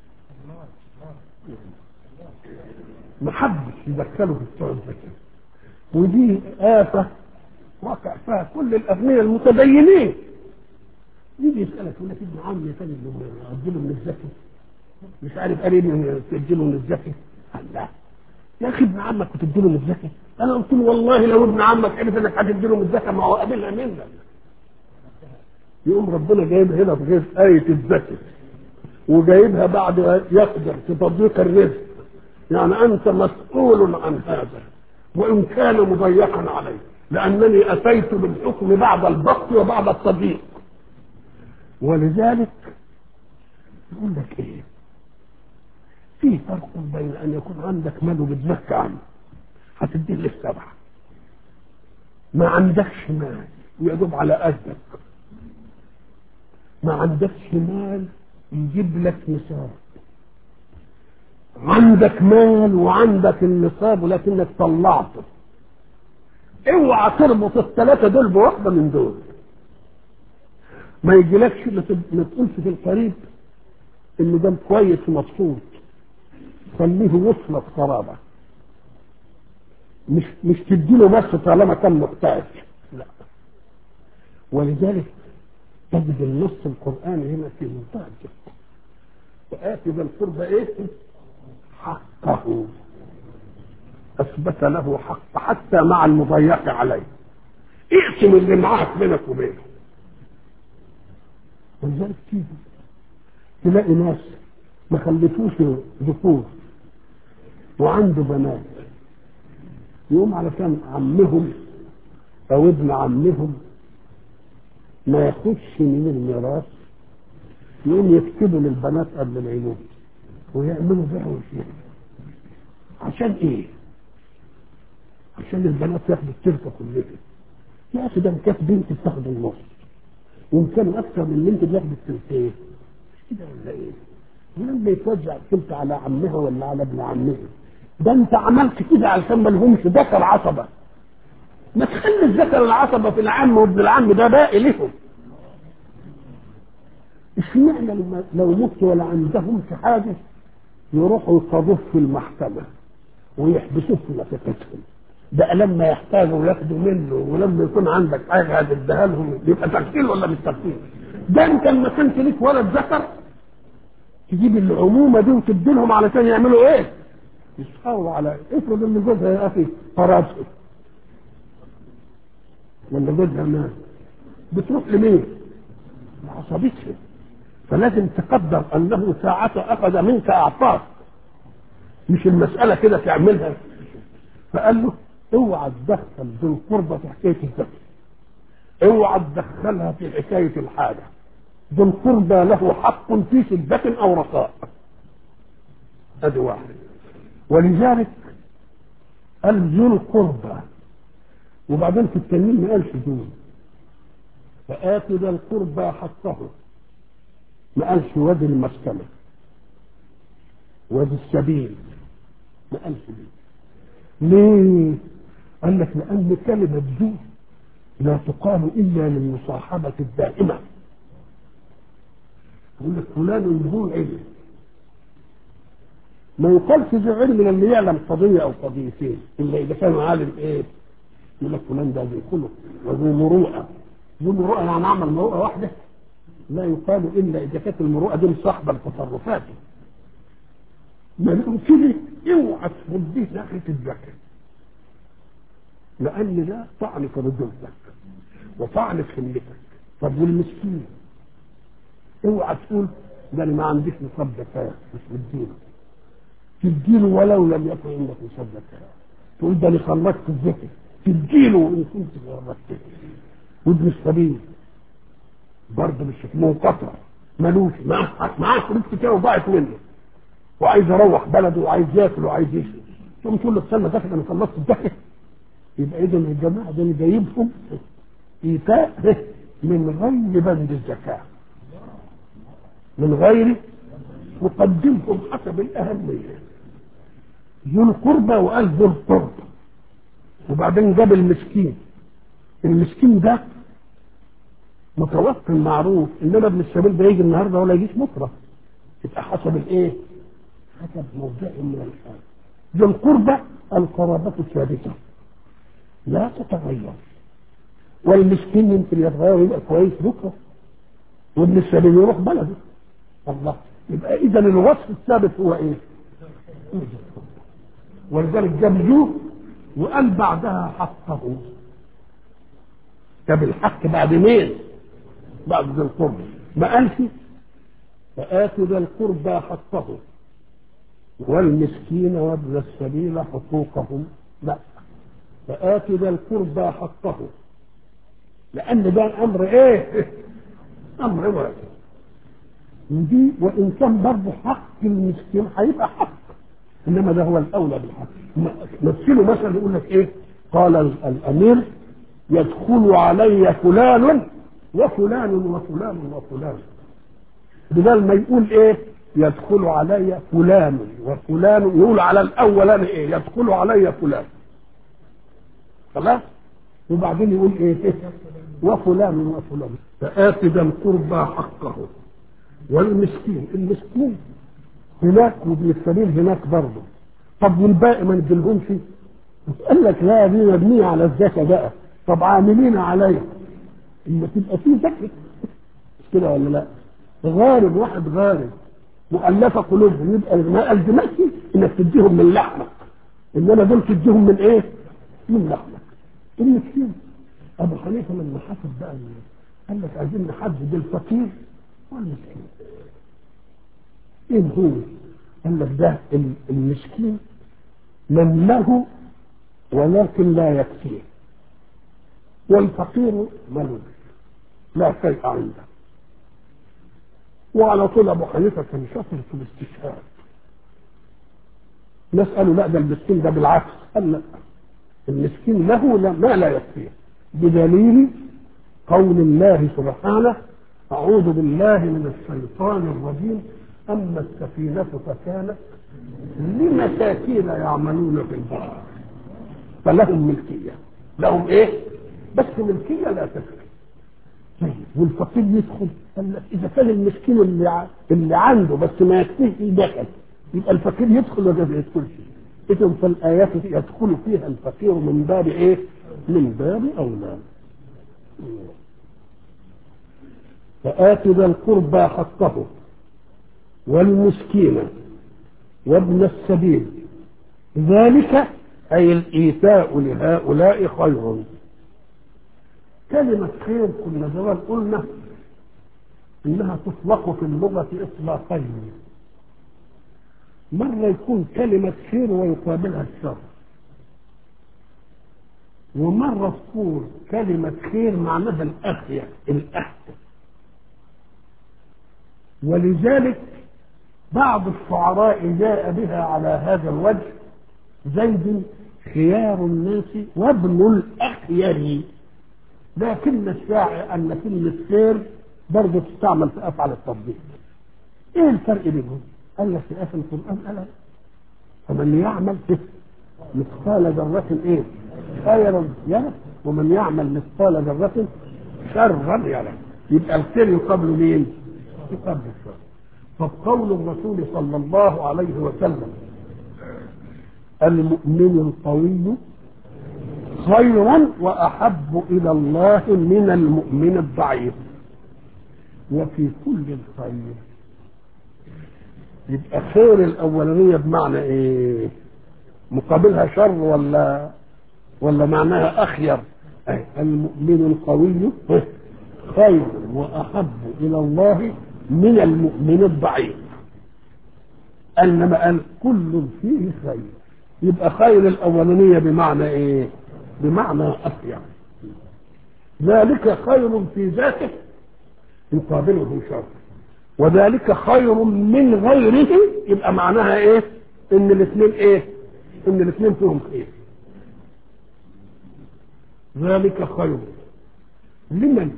ما حدش يدخله في بتوع الزكاه، ودي آفة واقع فيها كل الأغنياء المتدينين. يجي يسألك يقول لك ابن عمي ثاني أديله من الزكاة، مش عارف قريبي تديله من الزكاة. قال لا يا أخي ابن عمك وتديله من الزكاة؟ أنا قلت له والله لو ابن عمك عرف إنك هتديله من الزكاة ما هو قابلها منك. يقوم ربنا جايبها هنا في غير آية الزكاة وجايبها بعد يقدر في تضييق الرزق، يعني أنت مسؤول عن هذا وإن كان مضيقا عليه، لأنني أتيت بالحكم بعد البسط وبعد التضييق. ولذلك يقول لك إيه؟ في فرق بين أن يكون عندك مال وبتزكى عنه هتديه للسبعة، ما عندكش مال ويدوب على قدك، ما عندكش مال يجيب لك نصاب، عندك مال وعندك النصاب ولكنك طلعته. اوعى تربط الثلاثه دول بواحده من دول، ما يجيلكش ما تقولش في القريب ان ده كويس ومبسوط، خليه وصلك قرابه، مش مش تديله بس طالما كان محتاج، لا. ولذلك تجد النص القراني هنا في منتهى الدقه، وآتي ذا القربى ايه؟ حقه، اثبت له حق حتى مع المضيق عليه، اقسم اللي معاك بينك وبينه. ولذلك تيجي تلاقي ناس ما خلفوش ذكور وعنده بنات، يقوم علشان عمهم او ابن عمهم ما ياخدش من الميراث يقوم يكتبوا للبنات قبل العيون ويعملوا بيع وشراء. عشان ايه؟ عشان البنات ياخدوا التركه كلها. يا اخي ده ان كانت بنت بتاخد النص وان كان اكثر من اللي انت بتاخد التلتين، مش كده ولا ايه؟ ولما يتوزع التلت على عمها ولا على ابن عمها، ده انت عملت كده علشان ما لهمش ذكر عصبه. ما تخلي الذكر العصبه في العم وابن العم ده باقي لهم. اشمعنى لما لو مت ولا عندهم في حاجه يروحوا يقضوه في المحكمه ويحبسوه في نفقتهم؟ ده لما يحتاجوا ياخدوا منه، ولما يكون عندك حاجه هتديها لهم يبقى تقتيل ولا مش تقتيل؟ ده انت لما كنت ليك ولد ذكر تجيب العمومه دي وتدي لهم علشان يعملوا ايه؟ يسخروا على افرض ان جوزها يا اخي فراسه ولا جوزها مات، بتروح لمين؟ لعصبتهم. فلازم تقدر انه ساعة اخذ منك اعطاك، مش المسألة كده تعملها. فقال له اوعى تدخل ذو القربى في حكاية الزكاة، اوعى تدخلها في حكايه الحاجه. ذو القربى له حق في شده او رخاء، ادي واحد. ولذلك قال ذو القربى، وبعدين في التنين ما قالش دون، فآت ذا القربى حقه، ما قالش وادي المسكنه وادي السبيل، ما قالش دي. ليه؟ قال لك لأن كلمة ذو لا تقال إلا للمصاحبة الدائمة. يقول لك فلان ذو علم، ما يقالش ذو علم من اللي يعلم قضية أو قضيتين، إلا إذا كان عالم إيه؟ يقول لك فلان ده ذو خلق وذو مروءة. ذو مروءة يعني عمل مروءة واحدة؟ لا يقال إلا إذا كانت المروءة دي مصاحبة لتصرفاته. ما نقول كده اوعى تفضيه ناحية الذكر، لأن ده طعن في رجولتك وطعن في همتك. طب والمسكين اوعى تقول ده انا ما عنديش نصاب زكاة مش مدينه، تديله ولو لم يكن عندك نصاب زكاة. تقول ده انا خلصت الزكاة، تديله وان كنت خلصت. وابن السبيل برضه مش منقطع، ملوش معاه معاه فلوس كتير وضاعت منه وعايز يروح بلده وعايز ياكل وعايز يشرب، تقوم تقول له استنى ده انا خلصت الزكاة. يبقى اذا الجماعه دول جايبهم ايتاء من غير بند الزكاه، من غير مقدمهم حسب الاهميه. ذو القربى وقال ذو القربى، وبعدين جاب المسكين. المسكين ده متوكل معروف، انما ابن السبيل ده يجي النهارده ولا يجيش بكره، يبقى حسب الايه؟ حسب موضعه من الحال. ذو القربى القرابه الثابته لا تتغير، والمسكين يمكن يتغير ويبقى كويس بكره، وابن السبيل يروح بلده. الله، يبقى اذا الوصف الثابت هو ايه؟ ولذلك جاب ذو وقال بعدها حقه. جاب الحق بعد مين؟ بعد ذي القربى. ما قالش فآتوا ذا القربى حقه والمسكين وابن السبيل حقوقهم، لا، فآتوا ذا القربى حقه، لأن ده أمر إيه؟ أمر واجب. ودي وإن كان برضه حق المسكين هيبقى حق، إنما ده هو الأولى بالحق. مثلوا مثلا يقول لك إيه؟ قال الأمير يدخل علي فلان وفلان وفلان وفلان، بدل ما يقول إيه؟ يدخل علي فلان وفلان، يقول على الأولان إيه؟ يدخل علي فلان، خلاص؟ وبعدين يقول ايه؟ وفلان وفلان. فآت ذا القربى حقه والمسكين. المسكين هناك وابن السبيل هناك برضه. طب والباقي ما ندلهمش؟ قال لك لا، دي مبنيه على الزكاه بقى. طب عاملين عليها اما تبقى في زكاه، مش كده ولا لا؟ غارب، واحد غارب مؤلفه قلوبهم، يبقى ما الزمكش انك تديهم من لحمك، انما دول تديهم من ايه؟ من لحمك. المسكين ابو حنيفه لما حسب بقى قال لك عايزين نحدد الفقير والمسكين. ايه هو؟ قال لك ده المسكين من له ولكن لا يكفيه، والفقير ملوش لا شيء عنده. وعلى طول ابو حنيفه كان شاطر في الاستشهاد. نساله لا ده المسكين ده بالعكس، قال لا، المسكين له ما لا يكفيه، بدليل قول الله سبحانه أعوذ بالله من الشيطان الرجيم أما السفينة فكانت لمساكين يعملون في البحر فلهم ملكية. لهم إيه؟ بس ملكية لا تكفي. طيب والفقير يدخل؟ قال لك إذا كان المسكين اللي, ع... اللي عنده بس ما يكفيه دخل، يبقى الفقير يدخل ولا ما يدخلش؟ إذن فالآيات يدخل فيها الفقير من باب إيه؟ من باب أولى. فآت ذا القربى حقه والمسكين وابن السبيل، ذلك أي الإيتاء لهؤلاء خير. كلمة خير كنا زمان قلنا إنها تطلق في اللغة إطلاقين، مرة يكون كلمة خير ويقابلها الشر، ومرة تقول كلمة خير معناها الأخير الأحسن. ولذلك بعض الشعراء جاء بها على هذا الوجه: زيد خيار الناس وابن الأخير. لكن الشاعر أن كلمة خير برضه تستعمل في أفعال التفضيل. إيه الفرق بينهم؟ قال لك في آخر القرآن قال فمن يعمل مثقال ذرة إيه؟ خيرا يره، ومن يعمل مثقال ذرة شرا يره. يبقى الخير يقابل مين؟ يقابل الشر. فقول الرسول صلى الله عليه وسلم: المؤمن القوي خير وأحب إلى الله من المؤمن الضعيف، وفي كل الخير. يبقى خير الأولانية بمعنى إيه؟ مقابلها شر ولا ولا معناها أخير؟ المؤمن القوي خير وأحب إلى الله من المؤمن الضعيف. انما قال كل فيه خير. يبقى خير الاولانيه بمعنى ايه؟ بمعنى اخير. ذلك خير في ذاته يقابله شر، وذلك خير من غيره. يبقى معناها ايه؟ ان الاثنين ايه؟ ان الاثنين فيهم خير. ذلك خير لمن؟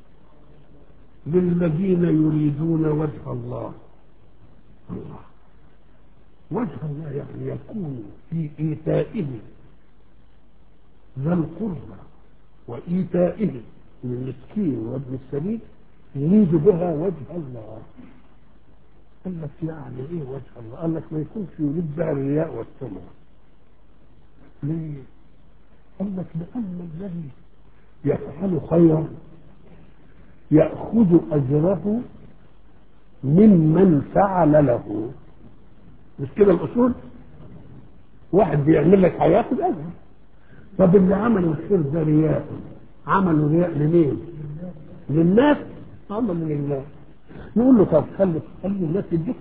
للذين يريدون وجه الله. الله وجه الله يعني يكون في إيتائه ذا القربى وإيتائه للمسكين وابن السبيل يريد بها وجه الله. قال لك يعني ايه وجه الله؟ قال لك ما يكونش يريد بها الرياء والسمعة. ليه؟ قال لك لأن الذي يفعل خيرا يأخذ أجره ممن فعل له. مش كده الأصول؟ واحد بيعمل لك هياخد أجر. طب اللي عمل الخير ده رياء، عملوا رياء لمين؟ للناس، عمل لله. يقول له طب خلي خلي الناس يديك.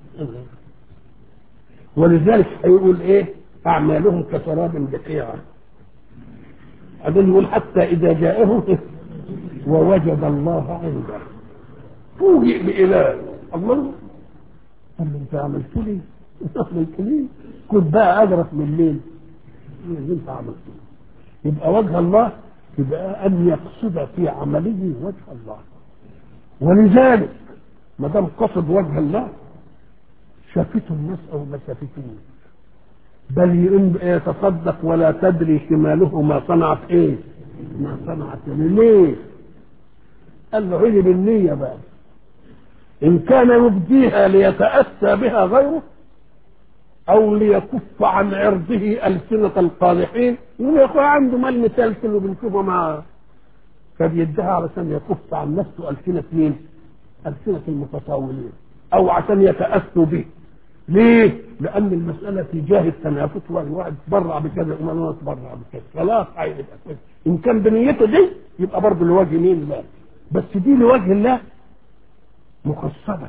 ولذلك هيقول ايه؟ أعمالهم كسراب بقيعة. بعدين يقول حتى إذا جاءه ووجد الله عنده فوجئ بإله. الله قال له انت عملت لي عملت لي كنت بقى أجرك من مين؟ اللي انت عملت لي. يبقى وجه الله يبقى أن يقصد في عمله وجه الله. ولذلك ما دام قصد وجه الله شافته الناس أو ما شافتوش، بل يتصدق ولا تدري شماله ما صنعت ايه؟ ما صنعت ليه؟ قال له هي بالنية بقى. إن كان يبديها ليتأسى بها غيره أو ليكف عن عرضه ألسنة القادحين، يقول يا أخويا عنده مال مسلسل وبنشوفه معاه، فبيدها علشان يكف عن نفسه ألسنة مين؟ ألسنة المتطاولين، أو عشان يتأسوا به. ليه؟ لأن المسألة في جاه التنافس، واحد تبرع بكذا وما تبرع بكذا، خلاص هيبقى كده. إن كان بنيته دي يبقى برضه لوجه مين؟ الله. بس دي لوجه الله مخصبة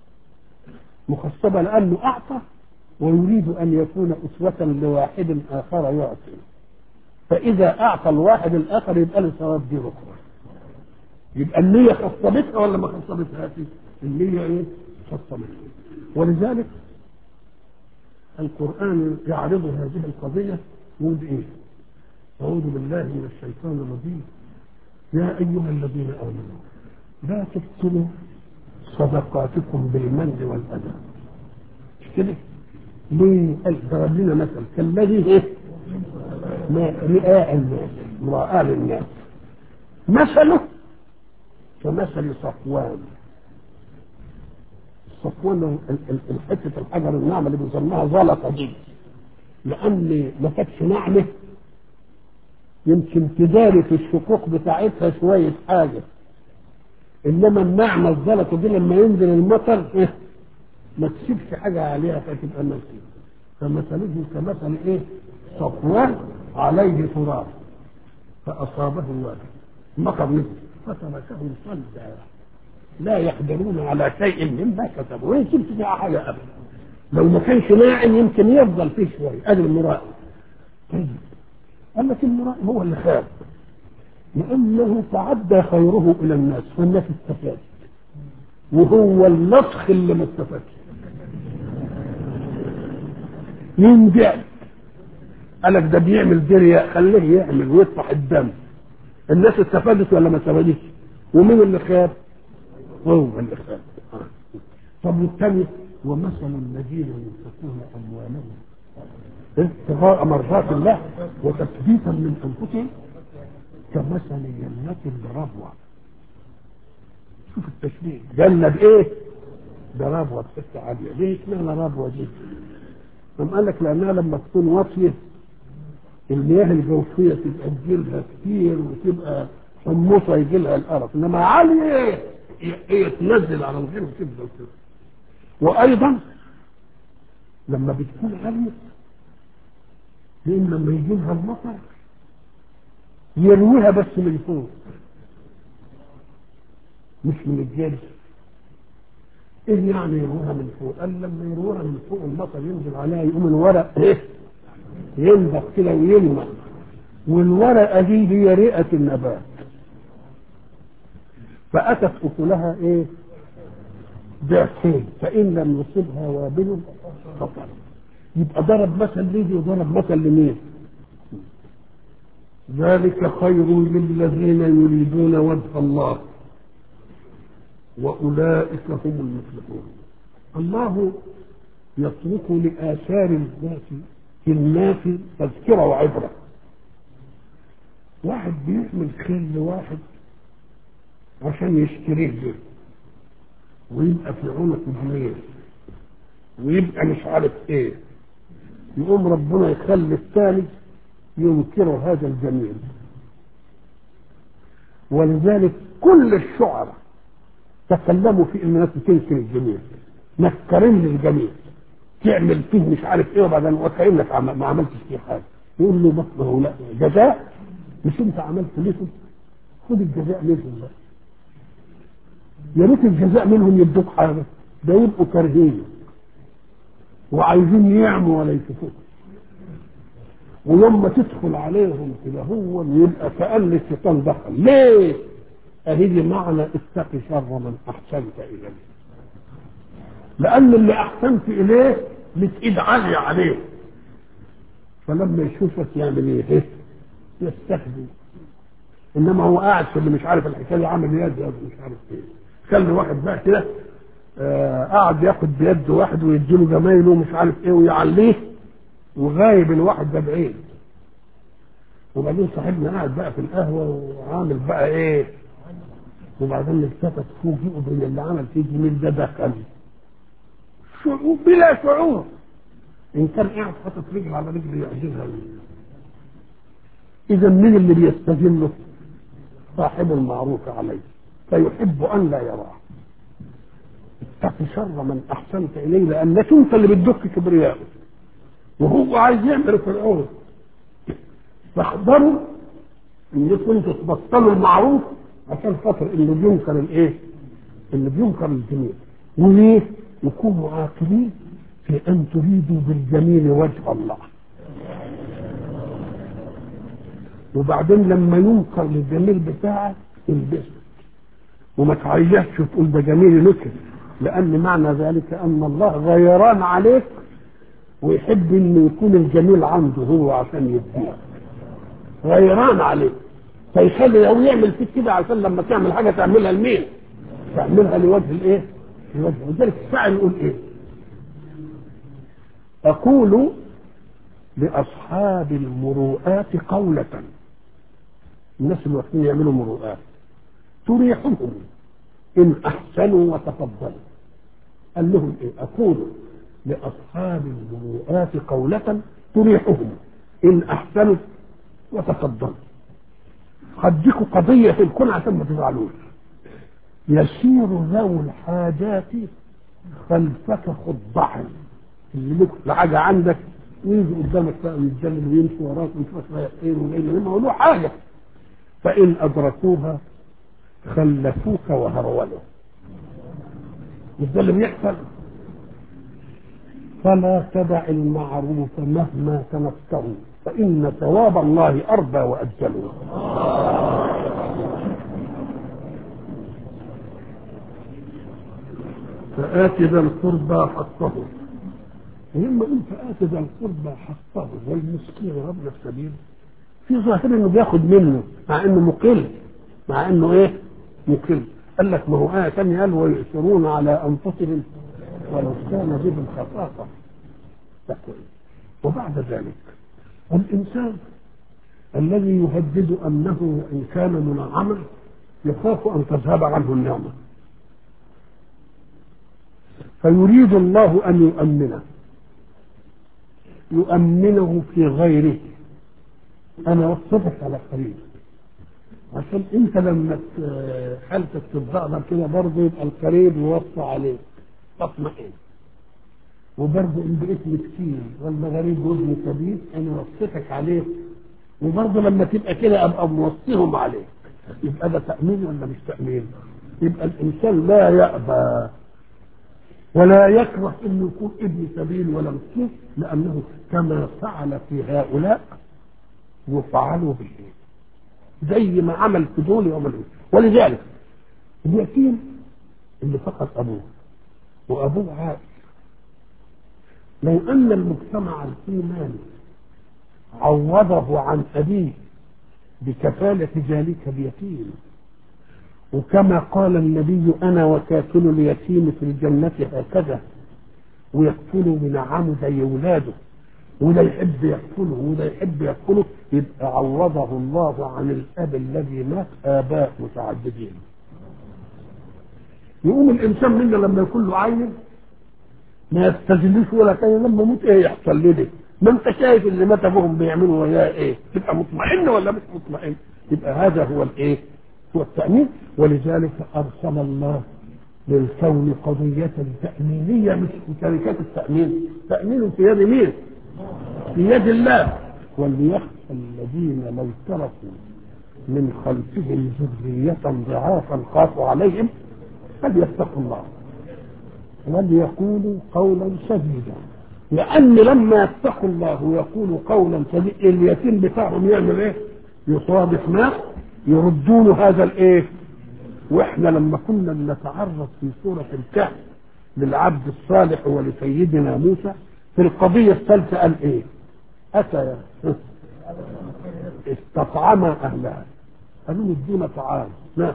مخصبة لأنه أعطى ويريد أن يكون أسوة لواحد آخر يعطي. فإذا أعطى الواحد الآخر يبقى له ثواب دي أخرى. يبقى النية خصبتها ولا ما خصبتها؟ النية إيه؟ خصبتها. ولذلك القرآن يعرض هذه القضية يقول إيه؟ أعوذ بالله من الشيطان الرجيم. يا أيها الذين آمنوا لا تبطلوا صدقاتكم بالمن والأذى. مش كده؟ ليه؟ ضرب لنا مثل كالذي إيه؟ رئاء الناس، رئاء الناس، مثله كمثل صفوان. صفوان الحته الحجر الناعمه اللي بنسميها زلطه دي، لان ما كانتش ناعمه يمكن تداري في الشقوق بتاعتها شويه حاجه، انما الناعمه الزلطه دي لما ينزل المطر إيه؟ ما تسيبش حاجه عليها فتبقى ملكيه. فمثله كمثل ايه؟ صفوان عليه تراب فاصابه وابل مطر نزل فتركه صلدا لا يقدرون على شيء مما كسبوا. وين شفت فيها حاجه ابدا؟ لو ما كانش ناعم يمكن يفضل فيه شويه. ادي المرائي. طيب قال لك المرائي هو اللي خاب، لأنه تعدى خيره إلى الناس فالناس استفادت، وهو اللطخ اللي ما استفادش. ينجح قال لك ده بيعمل درية، خليه يعمل ويطفح الدم. الناس استفادت ولا ما استفادتش؟ ومين اللي خاب؟ هو اللي خاب. طب والثاني، ومثل الذين ينفقون أموالهم ابتغاء مرضات الله وتثبيتا من أنفسهم كمثل جنة بربوة. شوف التشبيه، جنة بإيه؟ بربوة بحس عالية. ليه اسمها ربوة دي؟ قام قال لك لأنها لما تكون واطية المياه الجوفية تبقى تجيلها كتير وتبقى حمصة يجيلها القرف، إنما عالية هي تنزل على الغير وتبدأ كده. وأيضا لما بتكون عالية لأن لما يجيلها المطر يرويها بس من فوق مش من الجبل. ايه يعني يروها من فوق؟ قال لما يروها من فوق المطر ينزل عليها يقوم الورق ايه ينبت كده ويلمع، والورقه دي هي رئه النبات، فاتت اكلها ايه ضعفين، فان لم يصبها وابل فطر. يبقى ضرب مثل ليدي وضرب مثل لمين؟ ذلك خير للذين يريدون وجه الله وأولئك هم المفلحون. الله يترك لآثار الناس في الناس تذكرة وعبرة. واحد بيعمل خير لواحد عشان يشتريه به ويبقى في عنق جميل ويبقى مش عارف ايه، يقوم ربنا يخلي الثاني ينكر هذا الجميل. ولذلك كل الشعراء تكلموا في ان الناس تنكر الجميل، نكرين للجميل، تعمل فيه مش عارف ايه وبعدين وكأنك ما عملتش فيه حاجه. يقول له بطنه لا جزاء، مش انت عملت ليهم، خد الجزاء منهم بقى. يا ريت الجزاء منهم يدوك حاجه، ده يبقوا كارهين وعايزين يعموا ولا يشوفوك، ولما تدخل عليهم كده هو يبقى كأن الشيطان دخل. ليه؟ أهدي معنى اتقي شر من أحسنت إليه، لأن اللي أحسنت إليه لك إيد عالية عليه، فلما يشوفك يعمل إيه؟ يستهدي. إنما هو قاعد في اللي مش عارف الحكاية عامل يد مش عارف إيه. خلي واحد بقى كده آه قاعد ياخد بيد واحد ويديله جمايله ومش عارف إيه ويعليه وغايب الواحد ده بعيد، وبعدين صاحبنا قاعد بقى في القهوة وعامل بقى إيه، وبعدين التفت فوجئوا بين اللي عمل فيه جميل ده دخل شعور بلا شعور. ان كان قاعد حاطط رجل على رجل يعجزها. اذا من اللي بيستجله؟ صاحب المعروف عليه فيحب ان لا يراه. اتق شر من احسنت اليه، لانك انت اللي بتدك كبرياءه وهو عايز يعمل فرعون. فاحذروا انكم انتوا تبطلوا المعروف عشان خاطر اللي بينكر الايه؟ اللي بينكر الجميل. وليه؟ يكونوا عاقلين في ان تريدوا بالجميل وجه الله. وبعدين لما ينكر الجميل بتاعك البسه وما تعيشش وتقول ده جميل نكر، لان معنى ذلك ان الله غيران عليك ويحب انه يكون الجميل عنده هو عشان يديه، غيران عليك فيخلي لو يعمل فيك كده عشان لما تعمل حاجه تعملها لمين؟ تعملها لوجه الايه؟ لوجه. ولذلك الشاعر يقول ايه؟ اقول لاصحاب المروءات قوله، الناس اللي واقفين يعملوا مروءات تريحهم ان احسنوا وتفضلوا. قال لهم ايه؟ اقول لاصحاب المروءات قوله تريحهم ان احسنوا وتفضلوا. هديكوا قضيه في الكون عشان ما تزعلوش. يسير ذو الحاجات خلفك خضعا، اللي لك لحاجه عندك ويجي قدامك بقى ويتجلل ويمشي وراك ويشوفك رايح فين وجاي منه له حاجه، فان ادركوها خلفوك وهرولوا. مش ده اللي بيحصل؟ فلا تدع المعروف مهما تنكروا فإن ثواب الله أربى وأجل. فآت ذا القربى حقه. لما قلت آت ذا القربى حقه والمسكين وابن السبيل، في ظاهر انه بياخد منه مع انه مقل، مع انه ايه مقل. قال لك ما هو آية ثانية قال ويؤثرون على أنفسهم ولو كان بهم خصاصة. وبعد ذلك الإنسان الذي يهدد أنه إن كان منعما يخاف أن تذهب عنه النعمة، فيريد الله أن يؤمنه يؤمنه في غيره. أنا وصفتك على قريب عشان أنت لما حالتك تتضعضع كده برضه يبقى القريب يوصى عليك تطمئن. وبرضه إن بقيت مسكين ولا غريب وابن سبيل أنا وصفتك عليه، وبرضه لما تبقى كده أبقى موصيهم عليك. يبقى ده تأمين ولا مش تأمين؟ يبقى الإنسان لا يأبى ولا يكره انه يكون ابن سبيل ولا مسكين، لانه كما فعل في هؤلاء يفعل به زي ما عمل في دول يوم. ولذلك اليتيم اللي فقد ابوه وابوه عاقل، لو ان المجتمع الايماني عوضه عن ابيه بكفاله ذلك اليتيم، وكما قال النبي انا وكافل اليتيم في الجنه هكذا، ويكفله بنعمه زي اولاده، ولا يحب يكفله ولا يحب يكفله، يبقى عوضه الله عن الاب الذي مات اباء متعددين. يقوم الانسان منا لما يكون له عين ما يستجلش ولا كان لما موت ايه يحصل لي؟ ما انت شايف اللي مات ابوهم بيعملوا وياه ايه؟ تبقى مطمئن ولا مش مطمئن؟ يبقى هذا هو الايه؟ هو التأمين. ولذلك أرسل الله للكون قضية تأمينية مش في شركات التأمين، تأمين في يد مين؟ في يد الله. وليخشى الذين لو تركوا من خلفهم ذرية ضعافا خافوا عليهم فليتقوا الله وليقولوا قولا سديدا. لأن لما يتقوا الله ويقولوا قولا سديدا اليتيم بتاعهم يعمل ايه؟ يصادف ما يردون هذا الايه. واحنا لما كنا نتعرض في سورة الكهف للعبد الصالح ولسيدنا موسى في القضية الثالثة قال ايه؟ اتى استطعما اهلها قالوا ادونا طعام ناكل.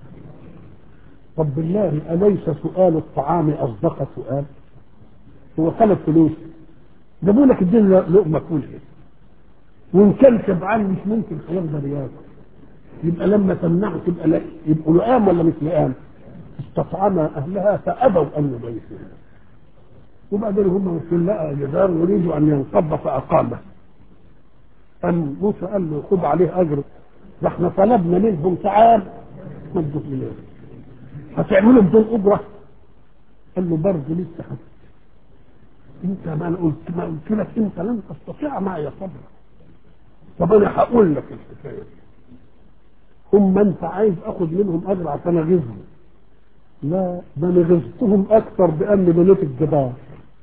طب بالله اليس سؤال الطعام اصدق سؤال؟ هو طلب فلوس جابوا لك ادينا لقمه كلها، وان كان شبعان مش ممكن هيقدر ياكل. يبقى لما تمنعه تبقى لا يبقوا لئام ولا مش لئام؟ استطعما اهلها فابوا ان يضيفوها. وبعدين هم يقول لا جدار يريد ان ينقض فاقامه. أم موسى قال له خذ عليه اجر، ده احنا طلبنا منهم تعال ما تدوش لنا هتعملوا بدون اجره. قال له برضه لسه حد. انت ما قلت ما قلت لك انت لن تستطيع معي صبرا. طب انا هقول لك الحكايه دي. هم انت عايز اخذ منهم اجر عشان اغيظهم؟ لا، ده انا غيظتهم اكثر بان بنوت الجدار،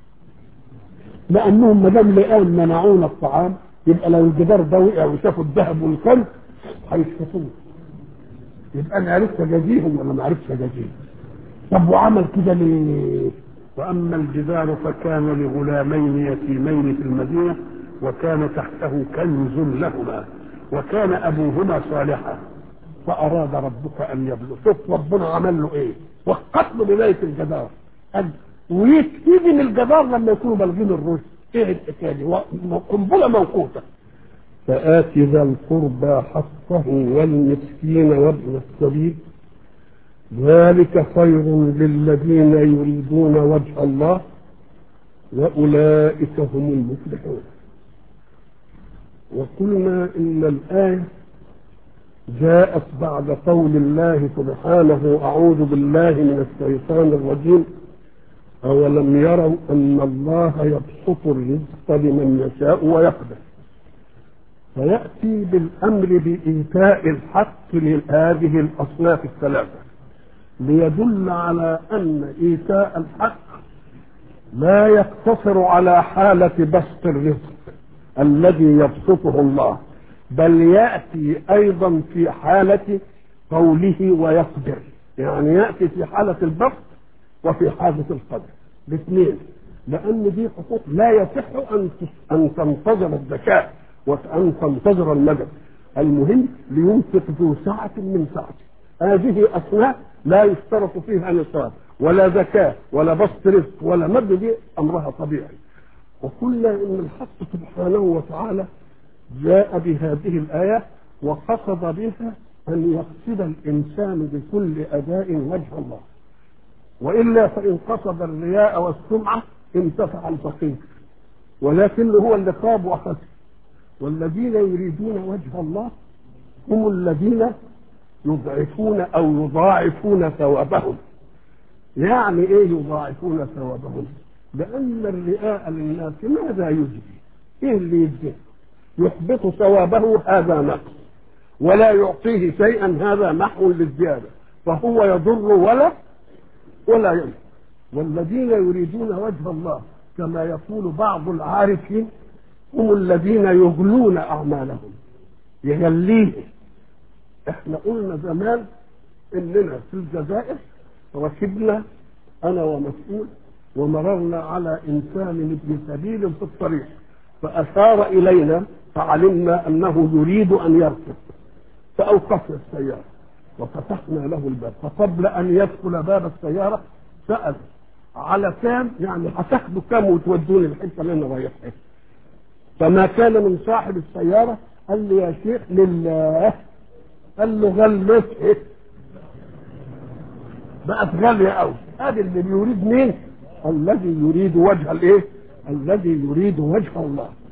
لانهم ما دام لقوا منعونا الطعام يبقى لو الجدار ده وقع وشافوا الذهب والكنز هيشفطوه. يبقى انا عرفت اجازيهم ولا ما عرفتش اجازيهم؟ طب وعمل كده ليه؟ واما الجدار فكان لغلامين يتيمين في المدينه وكان تحته كنز لهما وكان ابوهما صالحا فاراد ربك ان يبلغ. شوف ربنا عمل له ايه؟ وقت له بدايه الجدار ويجي من الجدار لما يكونوا بالغين الرشد. ايه الحكايه دي؟ قنبله موقوته. فآت ذا القربى حقه والمسكين وابن السبيل ذلك خير للذين يريدون وجه الله وأولئك هم المفلحون. وقلنا إن الآية جاءت بعد قول الله سبحانه أعوذ بالله من الشيطان الرجيم أولم يروا أن الله يبسط الرزق لمن يشاء ويقدر، فيأتي بالأمر بإيتاء الحق لهذه الأصناف الثلاثة ليدل على أن إيتاء الحق لا يقتصر على حالة بسط الرزق الذي يبسطه الله، بل يأتي أيضا في حالة قوله ويقدر، يعني يأتي في حالة البسط وفي حالة القدر الاثنين، لأن دي حقوق لا يصح أن أن تنتظر الذكاء وأن تنتظر المدد. المهم لينفق ذو سعة من سعته. هذه أسماء لا يشترط فيها نصاب ولا زكاة ولا بسط رزق ولا مد، دي أمرها طبيعي. وقلنا إن الحق سبحانه وتعالى جاء بهذه الآية وقصد بها أن يقصد الإنسان بكل أداء وجه الله، وإلا فإن قصد الرياء والسمعة انتفع الفقير، ولكن هو اللي خاب وخسر. والذين يريدون وجه الله هم الذين يضعفون أو يضاعفون ثوابهم. يعني إيه يضاعفون ثوابهم؟ لأن الرياء للناس ماذا يجزي؟ إيه اللي يجزي؟ يحبط ثوابه، هذا نقص، ولا يعطيه شيئا، هذا محو للزيادة، فهو يضر ولا ولا ينفع. والذين يريدون وجه الله كما يقول بعض العارفين هم الذين يغلون أعمالهم، يغليه. احنا قلنا زمان اننا في الجزائر ركبنا انا ومسؤول ومررنا على انسان ابن سبيل في الطريق، فاشار الينا فعلمنا انه يريد ان يركب، فاوقفنا السياره وفتحنا له الباب، فقبل ان يدخل باب السياره سال على كام، يعني هتاخدوا كام وتودوني الحته اللي انا رايحها؟ فما كان من صاحب السياره قال لي يا شيخ لله، قال له غلته بقت غاليه قوي. هذا اللي بيريد مين؟ الذي يريد وجه الايه؟ الذي يريد وجه الله.